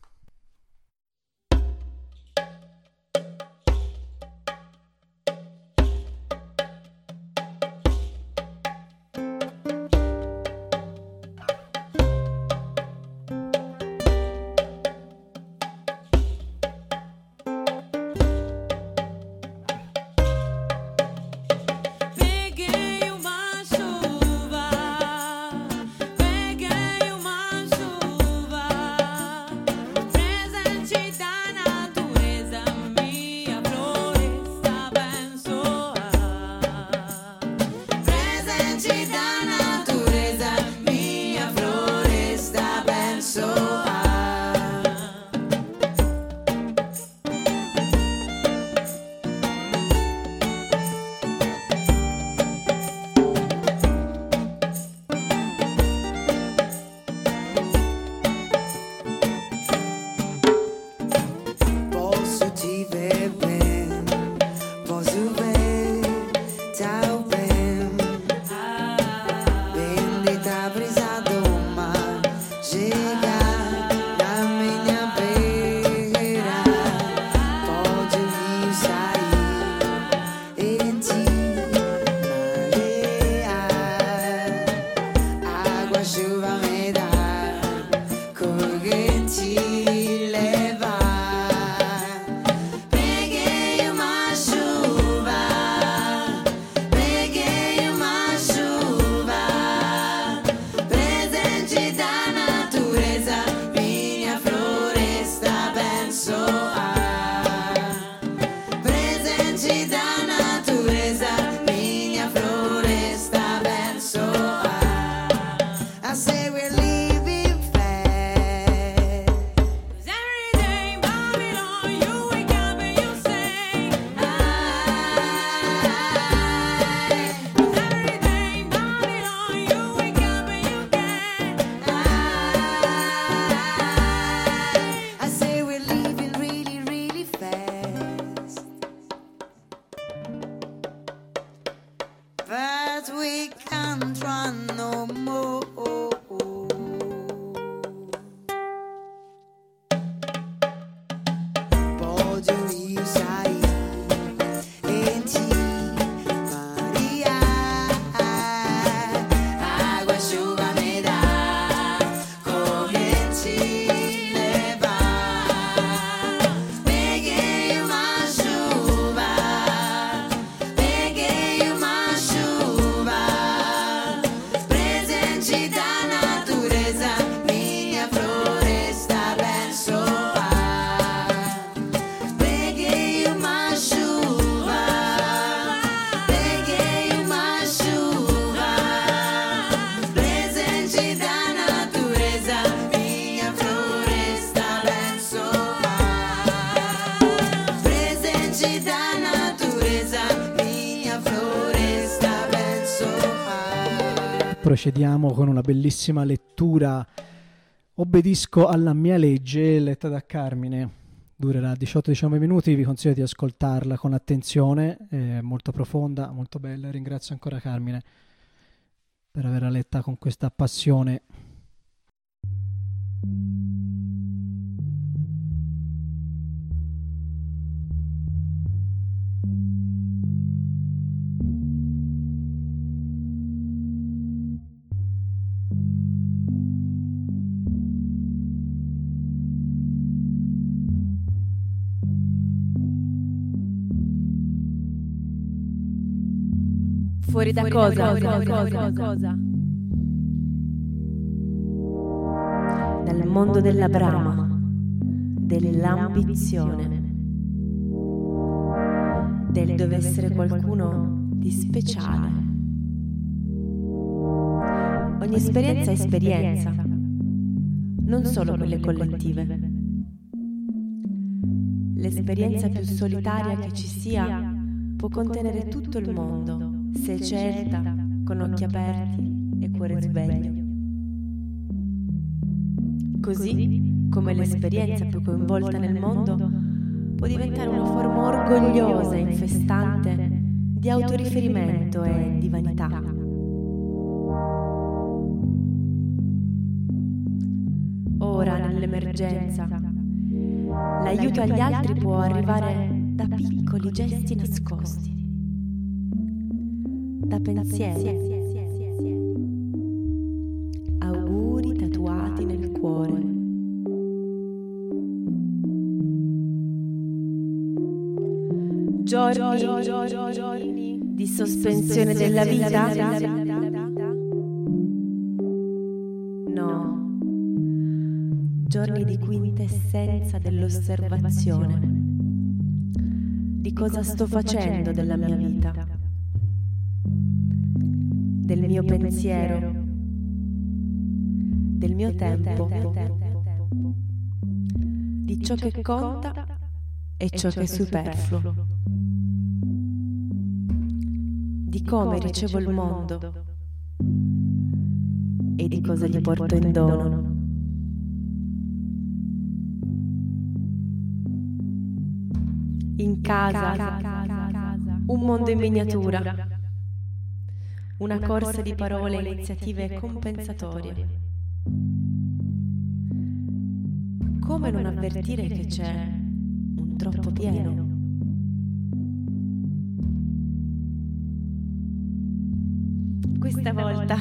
Speaker 9: Peguei uma chuva, peguei uma chuva, presente da natureza, minha floresta abençoa. Presente da natureza, minha floresta abençoa.
Speaker 11: Posso te ver bem, posso ver tão bem. Bendita brisa do mar chega na minha beira. Pode o rio sair em ti, marear. Água, chuva me dá corrente.
Speaker 3: procediamo con una bellissima lettura. Obbedisco alla mia legge, letta da Carmine. Durerà 18-19 minuti, vi consiglio di ascoltarla con attenzione, è molto profonda, molto bella. Ringrazio ancora Carmine per averla letta con questa passione.
Speaker 4: Fuori da cosa? Dal mondo della brama, dell'ambizione, del dover essere qualcuno di speciale. Ogni esperienza è esperienza, non solo quelle collettive. L'esperienza più solitaria che ci sia può contenere tutto il mondo, se certa, con occhi aperti e cuore sveglio. Così come l'esperienza più coinvolta nel mondo può diventare una forma orgogliosa e infestante di autoriferimento e di vanità. Ora, nell'emergenza, l'aiuto agli altri può arrivare da piccoli gesti nascosti, da pensieri, auguri tatuati nel cuore, giorni di sospensione della vita? No, giorni di quintessenza dell'osservazione, di cosa sto facendo della mia vita, del mio pensiero, del mio tempo, di ciò che conta e ciò che è superfluo, di come ricevo il mondo e di cosa gli porto in dono. In casa, un mondo in miniatura, una corsa di parole e iniziative compensatorie. Come non avvertire che c'è un troppo pieno? Questa volta,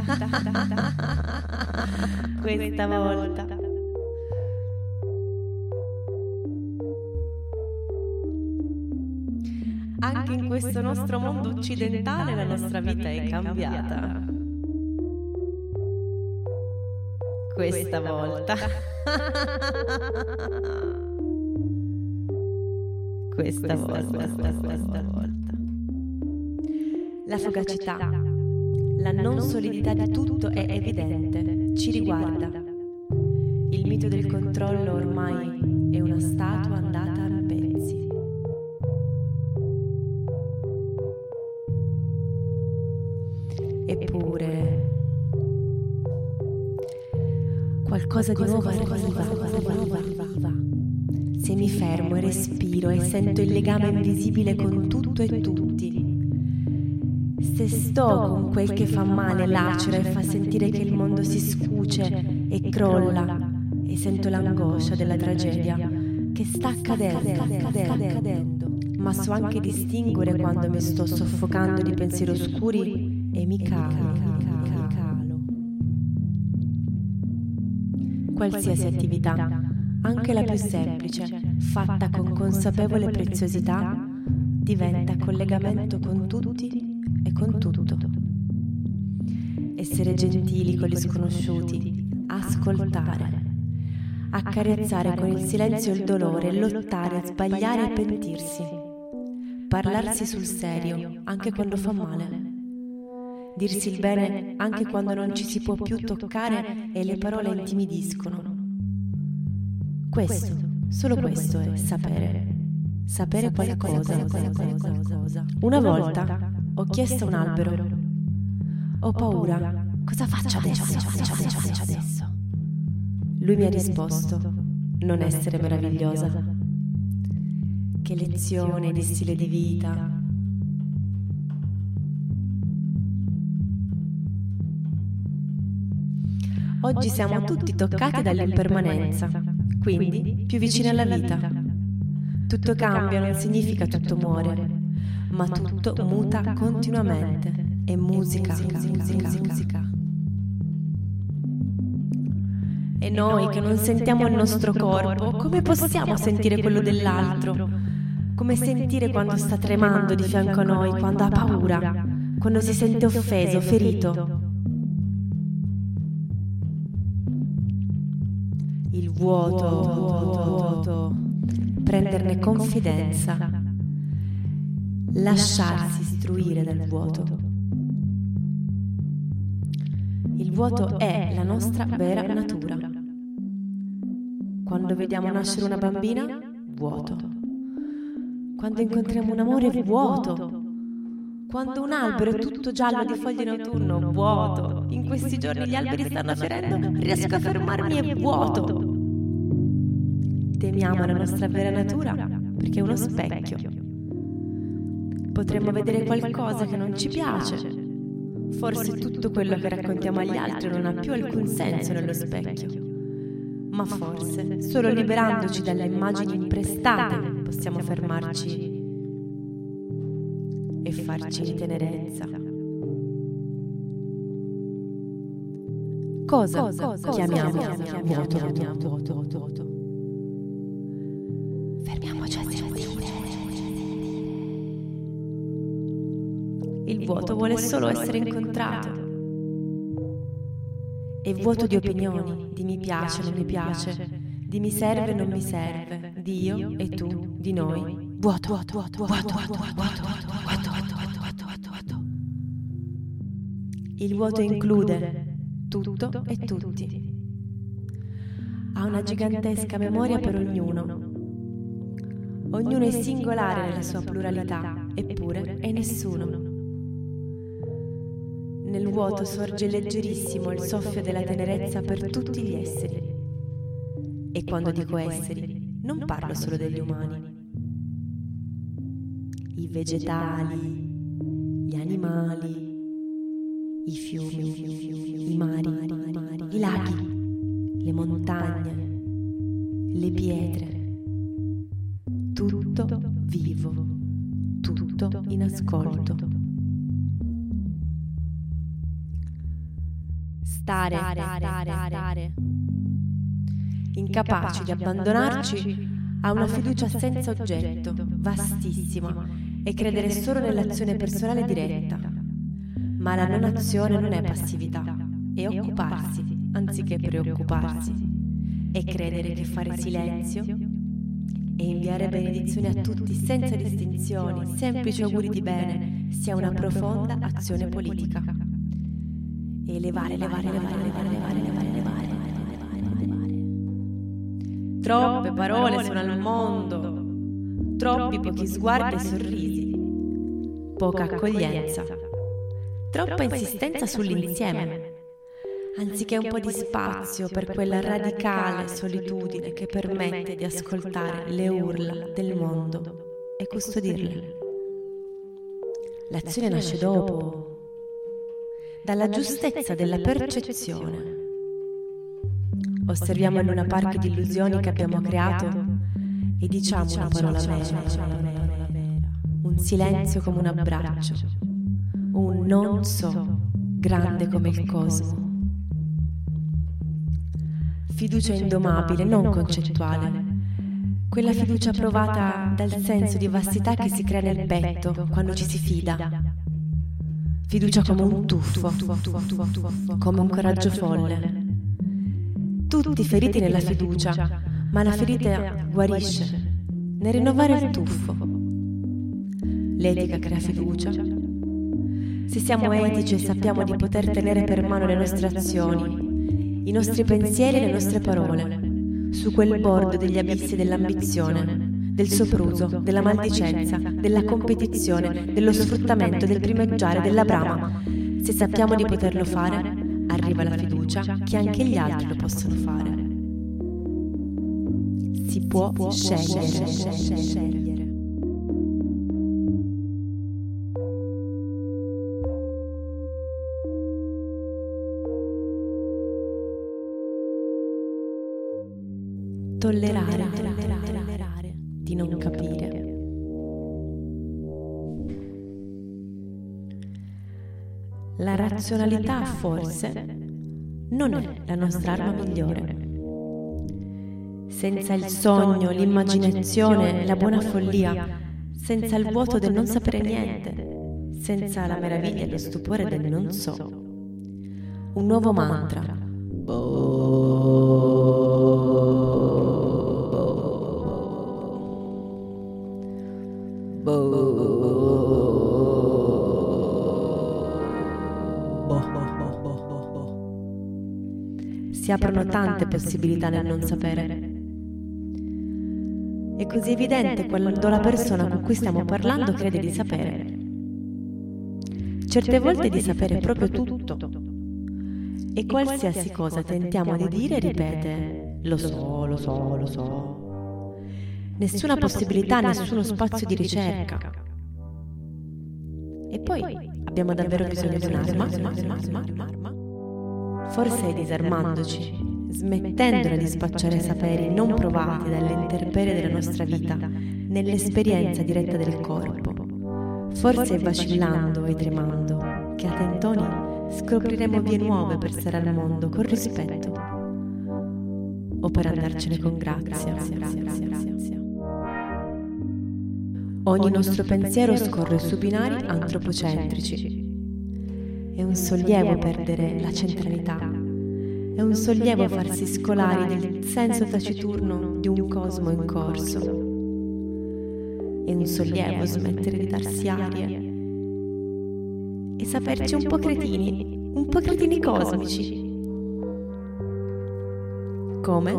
Speaker 4: anche in questo nostro mondo occidentale la nostra vita è cambiata. Questa volta. La fugacità, la non solidità di tutto è evidente, ci riguarda. Il mito del controllo ormai è una statua andata a pezzi. Eppure qualcosa di nuovo arriva. Se mi fermo e respiro e sento il legame invisibile con tutto e tutti, se sto con quel che fa male, lacera e fa sentire che il mondo si scuce e crolla, e sento l'angoscia della tragedia che sta cadendo, ma so anche distinguere quando mi sto soffocando di pensieri oscuri e mi calo. Qualsiasi attività, anche la più semplice, fatta con consapevole preziosità, diventa collegamento con tutti e con tutto. Essere gentili con gli sconosciuti, ascoltare, accarezzare con il silenzio il dolore, lottare, sbagliare e pentirsi, parlarsi sul serio anche quando fa male, dirsi il bene anche quando non ci si può più toccare e le parole intimidiscono. Questo, solo questo è sapere qualcosa. Una volta ho chiesto a un albero: ho paura Cosa faccio adesso? Lui mi ha risposto: non essere meravigliosa. Che lezione di stile di vita. Oggi siamo tutti toccati dall'impermanenza, quindi più vicini alla vita. Tutto cambia non significa tutto muore, ma tutto muta continuamente. E musica. E noi che non sentiamo il nostro corpo, come possiamo sentire quello dell'altro? Come sentire quando sta tremando di fianco a noi, quando ha paura, quando si sente offeso, ferito? Il vuoto, prenderne confidenza, lasciarsi istruire dal vuoto. Il vuoto è la nostra vera natura. Quando vediamo nascere una bambina, vuoto. Quando incontriamo un amore, vuoto. Quando un albero è tutto giallo di foglie in autunno, vuoto. In questi giorni gli alberi stanno fiorendo, riesco a fermarmi e vuoto. Temiamo la nostra vera natura perché è uno specchio. Potremmo vedere qualcosa che non ci piace. Forse tutto quello che raccontiamo agli altri non ha più alcun senso nello specchio. Ma forse, solo liberandoci dalle immagini imprestate, possiamo fermarci e farci in tenerezza. Cosa chiamiamo vuoto? Fermiamoci a sentire. Il vuoto vuole solo essere incontrato. È vuoto di opinioni, di mi piace, non mi piace, di mi serve, non mi serve, di io e tu, di noi. Vuoto. Il vuoto include tutto e tutti. Ha una gigantesca memoria per ognuno. Ognuno è singolare nella sua pluralità, eppure è nessuno. Nel vuoto sorge leggerissimo il soffio della tenerezza per tutti gli esseri. E quando dico esseri, non parlo solo degli umani. I vegetali, gli animali, i fiumi, i mari, i laghi, le montagne, le pietre. Tutto vivo, tutto in ascolto. Stare, incapaci di abbandonarci a una fiducia senza oggetto, vastissima, e credere solo nell'azione personale diretta. Ma la non azione non è passività, è occuparsi, anziché preoccuparsi, e credere che fare silenzio e inviare benedizioni a tutti senza distinzioni, semplici auguri di bene, sia una profonda azione politica. E levare. Troppe parole sono al mondo, troppi pochi sguardi e sorrisi, poca accoglienza, troppa insistenza sull'insieme, anziché un po' di spazio per quella radicale solitudine che permette di ascoltare le urla del mondo e custodirle. L'azione nasce dopo, dalla giustezza della percezione. Osserviamo il Luna Park di illusioni che abbiamo creato e diciamo una parola vera, un silenzio come un abbraccio, un non so grande come il cosmo. Fiducia indomabile, non concettuale, quella fiducia provata dal senso di vastità che si crea nel petto quando ci si fida. Fiducia come un tuffo, come un coraggio folle. Tutti feriti nella fiducia, ma la ferita guarisce nel rinnovare il tuffo. L'etica crea fiducia. Se siamo etici e sappiamo di poter tenere per mano le nostre azioni, i nostri pensieri e le nostre parole, su quel bordo degli abissi dell'ambizione, del sopruso, della maldicenza, della competizione, dello sfruttamento, del primeggiare, della brama. Se sappiamo di poterlo fare, arriva la fiducia che anche gli altri lo possono fare. Si può scegliere. Tollerare di non capire. La razionalità forse non è la nostra arma migliore. Senza il sogno, l'immaginazione, la buona follia, senza il vuoto del non sapere niente, senza la meraviglia e lo stupore del non so. Un nuovo mantra. Si aprono tante possibilità nel non sapere. È così evidente quando la persona con cui stiamo parlando crede di sapere. Certe volte di sapere proprio tutto. E qualsiasi cosa tentiamo di dire ripete: lo so, lo so, lo so. Nessuna possibilità, nessuno spazio di ricerca. E poi abbiamo davvero bisogno di un'arma? Forse è disarmandoci, smettendola di spacciare saperi non provati dalle intemperie della nostra vita, nell'esperienza diretta del corpo. Forse è vacillando e tremando che a tentoni scopriremo vie nuove per stare al mondo con rispetto o per andarcene con grazia. Ogni nostro pensiero scorre su binari antropocentrici. È un sollievo perdere la centralità. È un sollievo farsi scolari del senso taciturno di un cosmo in corso. È un sollievo smettere di darsi aria e saperci un po' cretini cosmici. Come?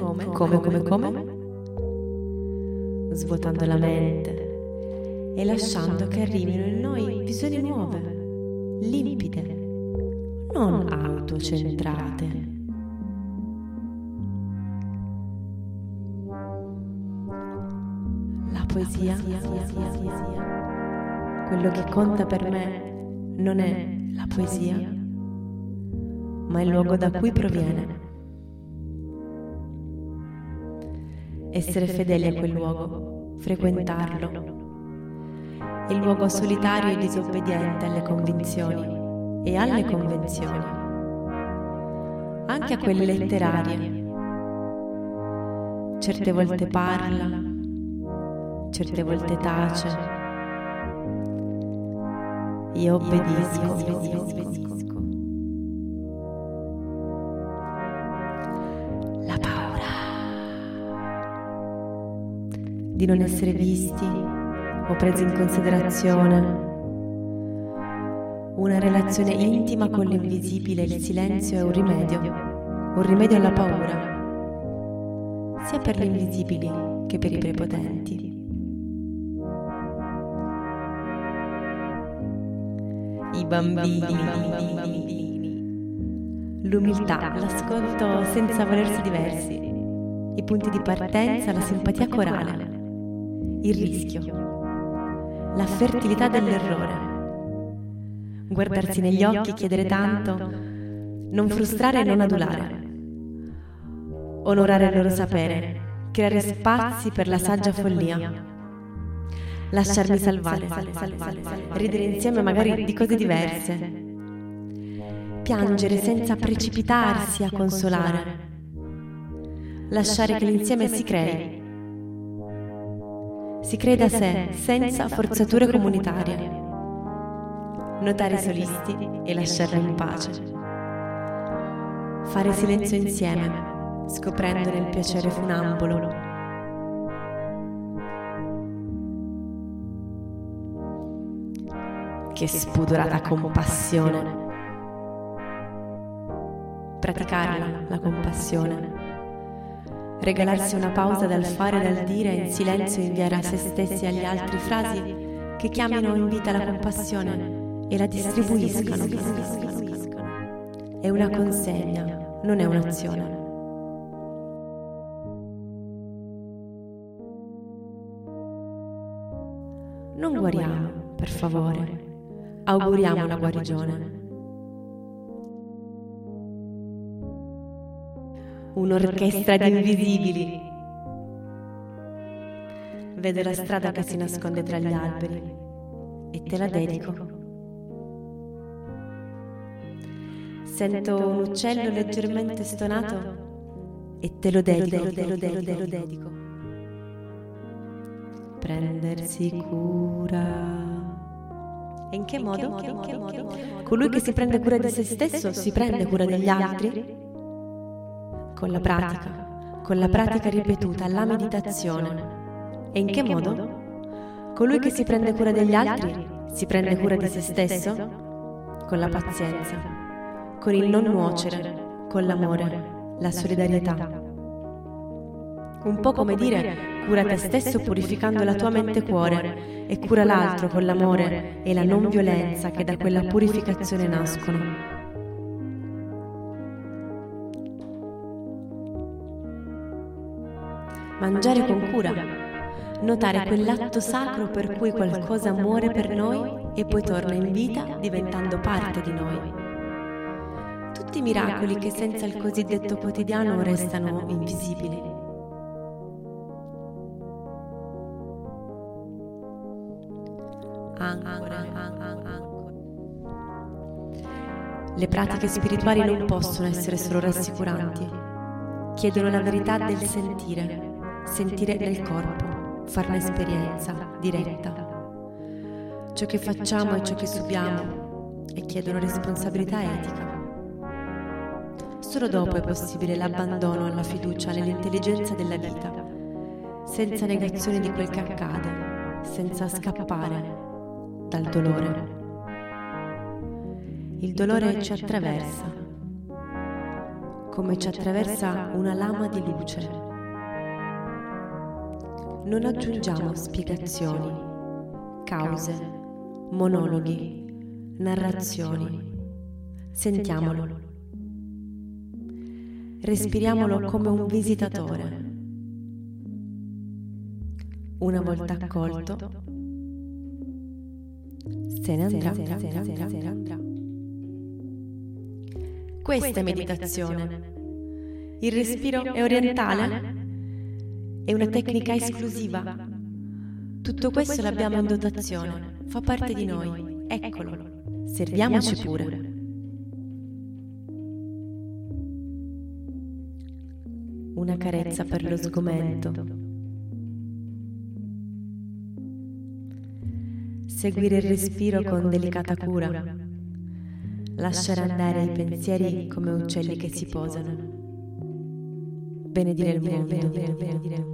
Speaker 4: Svuotando la mente e lasciando che arrivino in noi visioni nuove, limpide, non autocentrate. La poesia, quello che conta per me non è la poesia, ma il luogo da cui proviene. Essere fedeli a quel luogo, frequentarlo. Il luogo solitario e disobbediente alle convinzioni e alle convenzioni, anche a quelle letterarie. Certe volte parla, certe volte tace. Io obbedisco. La paura di non essere visti o presi in considerazione. Una relazione intima con l'invisibile e il silenzio è un rimedio alla paura, sia per gli invisibili che per i prepotenti. I bambini, l'umiltà, l'ascolto senza volersi diversi, i punti di partenza, la simpatia corale, il rischio, la fertilità dell'errore, guardarsi negli occhi, chiedere tanto, non frustrare e non adulare, onorare il loro sapere, creare spazi per la saggia follia, lasciarmi salvare, ridere insieme magari di cose diverse, piangere senza precipitarsi a consolare, lasciare che l'insieme si crei da sé, senza forzature comunitarie. Notare i solisti e lasciarli in pace. Fare silenzio insieme, scoprendone il piacere funambolo. Che spudorata compassione. Praticarla, la compassione. Regalarsi una pausa dal fare e dal dire e in silenzio inviare a se stessi e agli altri frasi che chiamino in vita la compassione e la distribuiscano. È una consegna, non è un'azione. Non guariamo, per favore, auguriamo la guarigione. Un'orchestra di invisibili. Vedo la strada che si nasconde tra gli alberi e te la dedico. Sento un uccello leggermente stonato e te lo dedico. Prendersi cura. E in che modo? Colui che si prende cura di se stesso si prende cura degli altri? Con la pratica ripetuta, la meditazione. E in che modo? Colui che si prende cura degli altri si prende cura di se stesso? Con la pazienza, con il non nuocere, con l'amore, la solidarietà. Un po' come dire: cura te stesso purificando la tua mente e cuore e cura l'altro con l'amore e la non violenza che da quella purificazione nascono. Mangiare con cura, notare quell'atto sacro per cui qualcosa muore per noi e poi torna in vita diventando parte di noi. Tutti i miracoli che senza il cosiddetto quotidiano restano invisibili. Le pratiche spirituali non possono essere solo rassicuranti. Chiedono la verità del sentire nel corpo, farne esperienza diretta. Ciò che facciamo e ciò che subiamo e chiedono responsabilità etica. Solo dopo è possibile l'abbandono alla fiducia nell'intelligenza della vita, senza negazione di quel che accade, senza scappare dal dolore. Il dolore ci attraversa, come ci attraversa una lama di luce. Non aggiungiamo spiegazioni, cause, monologhi, narrazioni. Sentiamolo. Respiriamolo come un visitatore. Una volta accolto, se ne andrà. Questa è meditazione. Il respiro è orientale, è una tecnica esclusiva. Tutto questo l'abbiamo in dotazione, fa parte di noi. Eccolo, serviamoci pure. Una carezza per lo sgomento. Seguire il respiro con delicata cura. Lasciare andare i pensieri come uccelli che si posano. Benedire il mondo.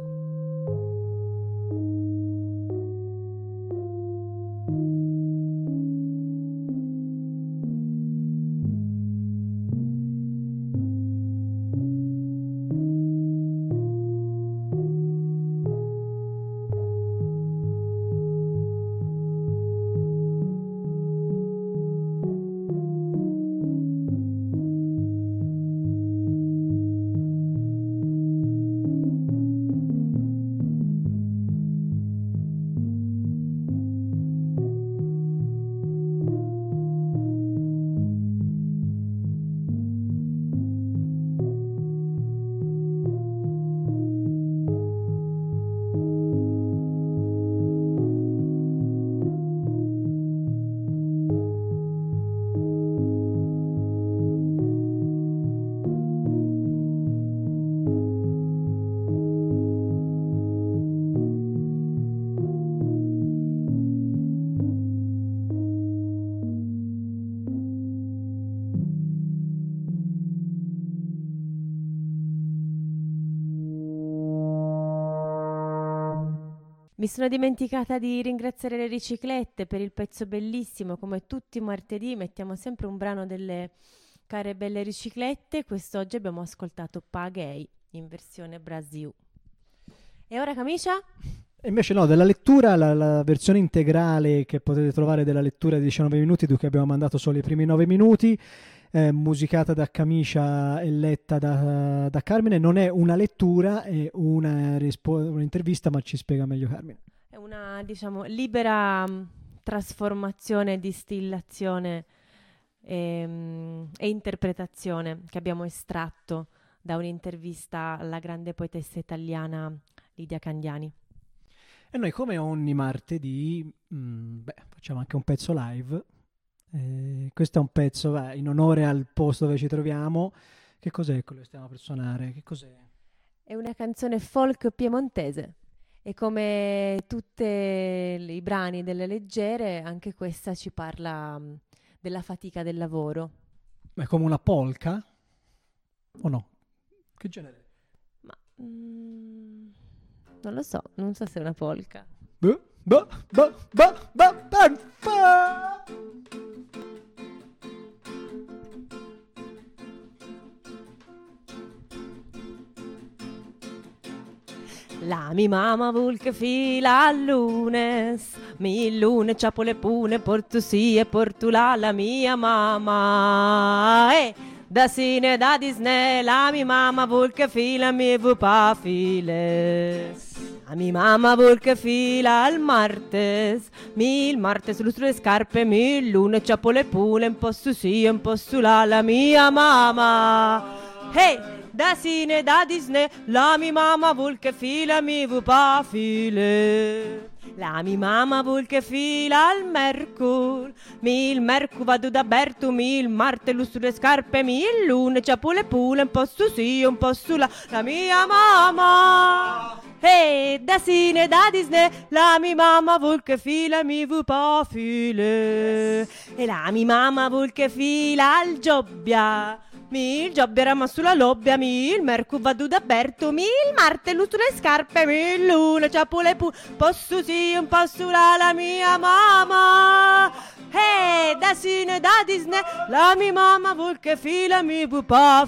Speaker 4: Mi sono dimenticata di ringraziare le riciclette per il pezzo bellissimo. Come tutti i martedì mettiamo sempre un brano delle care belle riciclette. Quest'oggi abbiamo ascoltato Pagay in versione Brasil. E ora camicia?
Speaker 3: E invece no, della lettura, la versione integrale che potete trovare della lettura di 19 minuti, di cui abbiamo mandato solo i primi 9 minuti, musicata da Camicia e letta da Carmine, non è una lettura, è un'intervista, ma ci spiega meglio Carmine.
Speaker 4: È una, diciamo, libera trasformazione, distillazione e interpretazione che abbiamo estratto da un'intervista alla grande poetessa italiana Lidia Candiani.
Speaker 3: E noi, come ogni martedì, facciamo anche un pezzo live. Questo è un pezzo in onore al posto dove ci troviamo. Che cos'è quello che stiamo per suonare? Che cos'è?
Speaker 4: È una canzone folk piemontese e come tutti i brani delle leggere, anche questa ci parla della fatica del lavoro.
Speaker 3: Ma è come una polka? O no? Che genere?
Speaker 4: Ma non lo so, non so se è una polka. La mi mamma vuol che fila al lunes, mi lunes ciapo le pune, portu sì e portu là, la mia mamma. Da sine da Disney, la mi mamma vuol che fila, mi vu pa files. La mi mamma vuol che fila al martes, il martes lustro le scarpe, il lunes ciapo le pune, un po' su sì, un po' su là, la mia mamma. Da sine da Disney, la mi mamma vuol che fila, mi vu pa file. La mi mamma vuol che fila al mercur, il mercur vado da Bertu, il marte lustro le scarpe, il lune ciapo le pule, un po' su sì, un po' su là, la mia mamma. Da sine da Disney, la mi mamma vuol che fila, mi vu pa file. E la mi mamma vuol che fila al Giobbia, il Giobbia rama sulla lobbia, il mercu vado da Berto, il marte lustro le scarpe, il luna ciapo le posso sì, un po' su là, la mia mamma. Da sine da Disney, la mia mamma vuol che fila, mi vu pa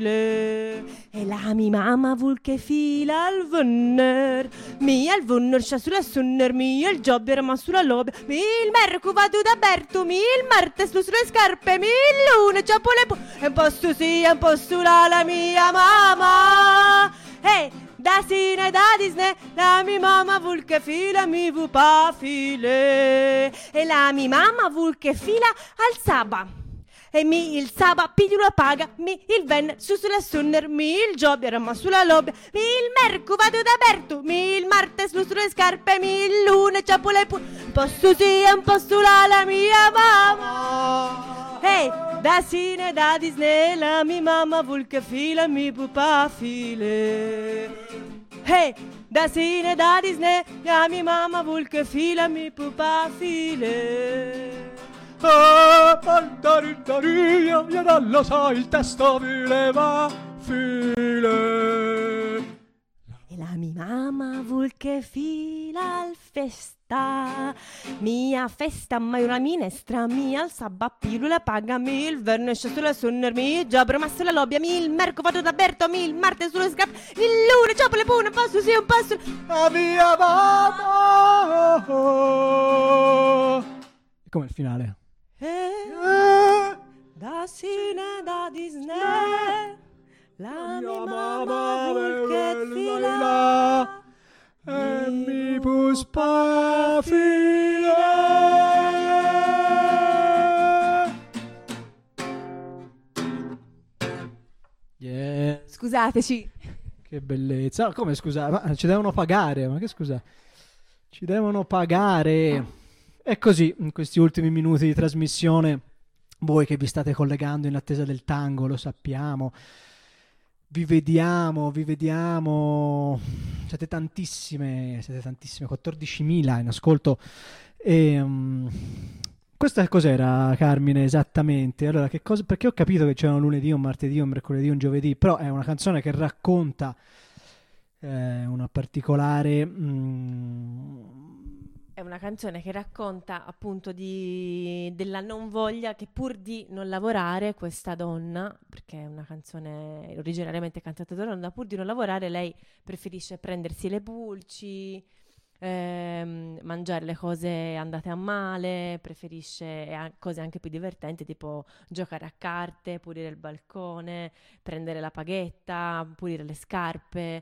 Speaker 4: file. E la mia mamma vuol che fila al vunner, al vunner c'ha sulla sunner, il Giobbia rama sulla lobbia, il mercu vado da Berto, il marte lustro le scarpe, il luna ciapo le un po' su sì, un po' su là, la mia mamma. Da sine da Disney, la mia mamma vuol che fila, mi vu pa file. E la mia mamma vuol che fila al Saba, e il Saba piglio la paga, il ven su sulla sunner, il Giobbia rama sulla lobbia, il mercu vado da Berto, il martes lustro le scarpe, il lune ciapo le un po' su sì, un po' su là, la mia mamma. Da sine da Disney, la mia mamma vuol che fila, mi vu pa file. Da sine da Disney, la mia mamma vuol che fila, mi vu pa file.
Speaker 3: Io non lo so, il testo mi leva file.
Speaker 4: E la mia mamma vuol che fila al festa, mia festa, ma una minestra, mia al sabappilu la paga, il vernesce sulla sunner, mi giobro ma sulla lobbia, il merco vado da Berto, il marte sulle scarpe, il lune ciapo le pune, un passo sì, un passo
Speaker 3: la mia mamma. Come il finale?
Speaker 4: Da sine da Disney, la mia mamma vuol che fila
Speaker 3: e mi puspa file. Yeah.
Speaker 4: Scusateci.
Speaker 3: Che bellezza. Come scusa? Ma ci devono pagare. Ma che scusa? Ci devono pagare. E così, in questi ultimi minuti di trasmissione, voi che vi state collegando in attesa del tango, lo sappiamo. Vi vediamo, siete tantissime, 14.000 in ascolto. E, questa cos'era, Carmine, esattamente? Allora, perché ho capito che c'era un lunedì, un martedì, un mercoledì, un giovedì, però è una canzone che racconta una particolare...
Speaker 4: È una canzone che racconta appunto della non voglia che pur di non lavorare questa donna, perché è una canzone originariamente cantata da donna, pur di non lavorare lei preferisce prendersi le pulci, mangiare le cose andate a male, preferisce cose anche più divertenti, tipo giocare a carte, pulire il balcone, prendere la paghetta, pulire le scarpe,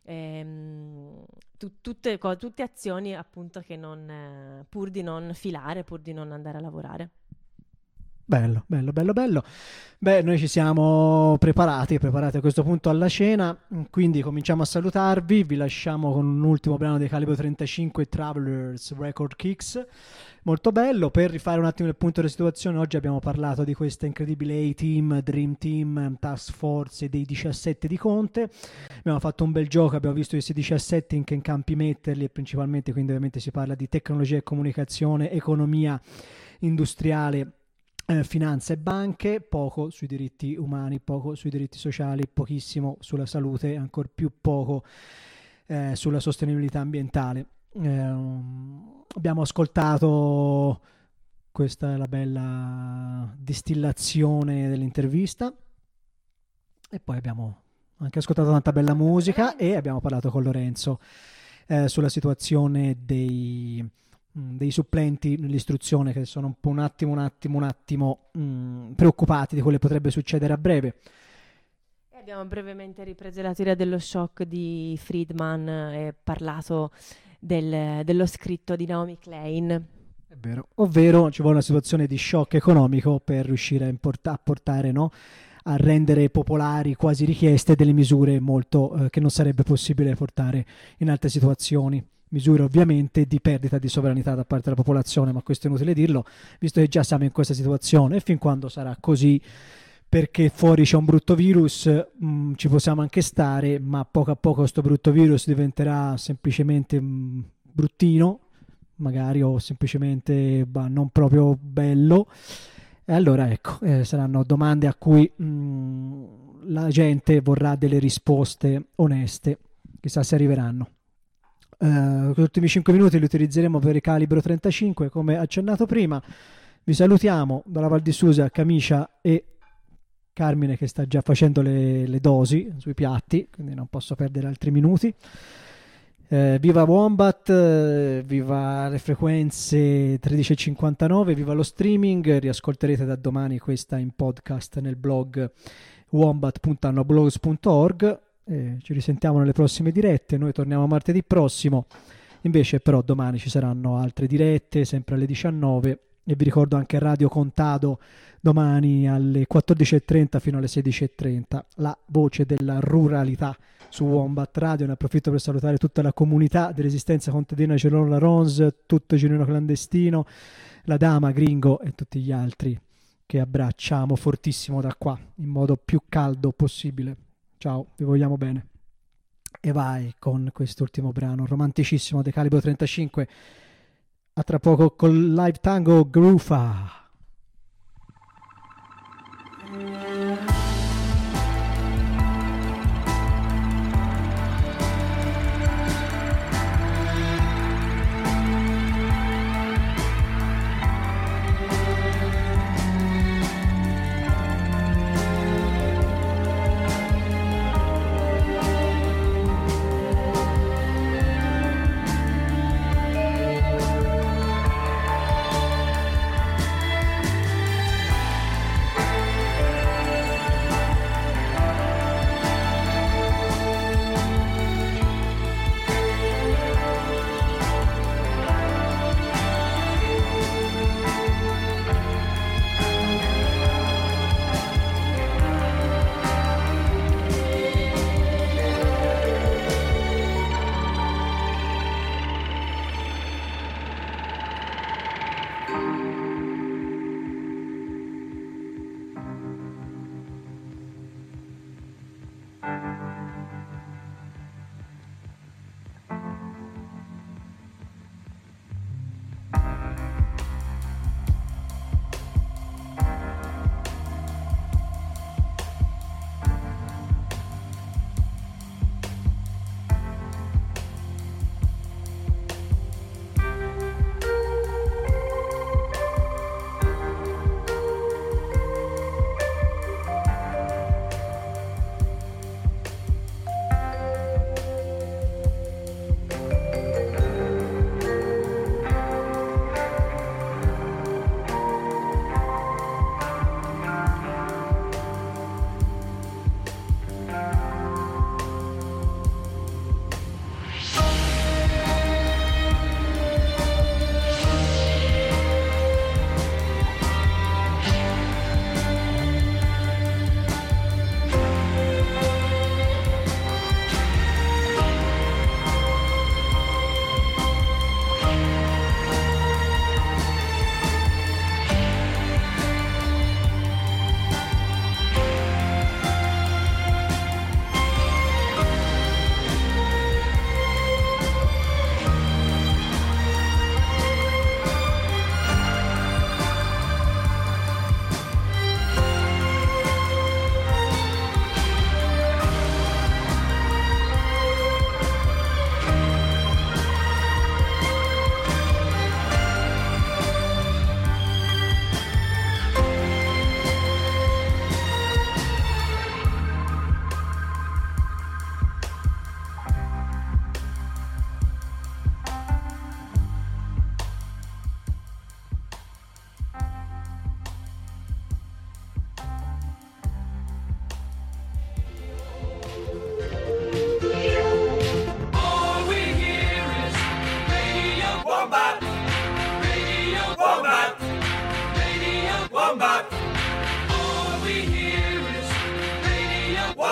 Speaker 4: tutte azioni appunto che non, pur di non filare, pur di non andare a lavorare.
Speaker 3: Bello. Beh, noi ci siamo preparati a questo punto alla cena, quindi cominciamo a salutarvi, vi lasciamo con un ultimo brano dei Calibro 35, Travelers Record Kicks, molto bello. Per rifare un attimo il punto della situazione, oggi abbiamo parlato di questa incredibile A-Team, Dream Team, Task Force e dei 17 di Conte. Abbiamo fatto un bel gioco, abbiamo visto questi 17 in che campi metterli, e principalmente quindi ovviamente si parla di tecnologia e comunicazione, economia industriale, finanza e banche, poco sui diritti umani, poco sui diritti sociali, pochissimo sulla salute, ancor più poco sulla sostenibilità ambientale. Abbiamo ascoltato, questa è la bella distillazione dell'intervista, e poi abbiamo anche ascoltato tanta bella musica e abbiamo parlato con Lorenzo sulla situazione dei supplenti nell'istruzione, che sono un po' un attimo preoccupati di quello che potrebbe succedere a breve.
Speaker 4: E abbiamo brevemente ripreso la teoria dello shock di Friedman e parlato dello scritto di Naomi Klein.
Speaker 3: È vero, ovvero ci vuole una situazione di shock economico per riuscire a portare, no, a rendere popolari, quasi richieste, delle misure molto che non sarebbe possibile portare in altre situazioni. Misure ovviamente di perdita di sovranità da parte della popolazione, ma questo è inutile dirlo, visto che già siamo in questa situazione, e fin quando sarà così, perché fuori c'è un brutto virus, ci possiamo anche stare, ma poco a poco questo brutto virus diventerà semplicemente bruttino, magari, o semplicemente non proprio bello, e allora ecco, saranno domande a cui la gente vorrà delle risposte oneste, chissà se arriveranno. Gli ultimi 5 minuti li utilizzeremo per il Calibro 35, come accennato prima. Vi salutiamo dalla Val di Susa, Camicia e Carmine, che sta già facendo le dosi sui piatti, quindi non posso perdere altri minuti. Viva Wombat, viva le frequenze 13.59, viva lo streaming. Riascolterete da domani questa in podcast nel blog wombat.annoblogs.org. Ci risentiamo nelle prossime dirette. Noi torniamo martedì prossimo, invece però domani ci saranno altre dirette sempre alle 19, e vi ricordo anche Radio Contado domani alle 14.30 fino alle 16.30, la voce della ruralità su Wombat Radio. Ne approfitto per salutare tutta la comunità di Resistenza Contadina Celone Larons, tutto Girino Clandestino, la Dama, Gringo e tutti gli altri che abbracciamo fortissimo da qua in modo più caldo possibile. Ciao, vi vogliamo bene. E vai con quest'ultimo brano romanticissimo dei Calibro 35. A tra poco col live tango Grufa.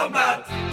Speaker 12: combat.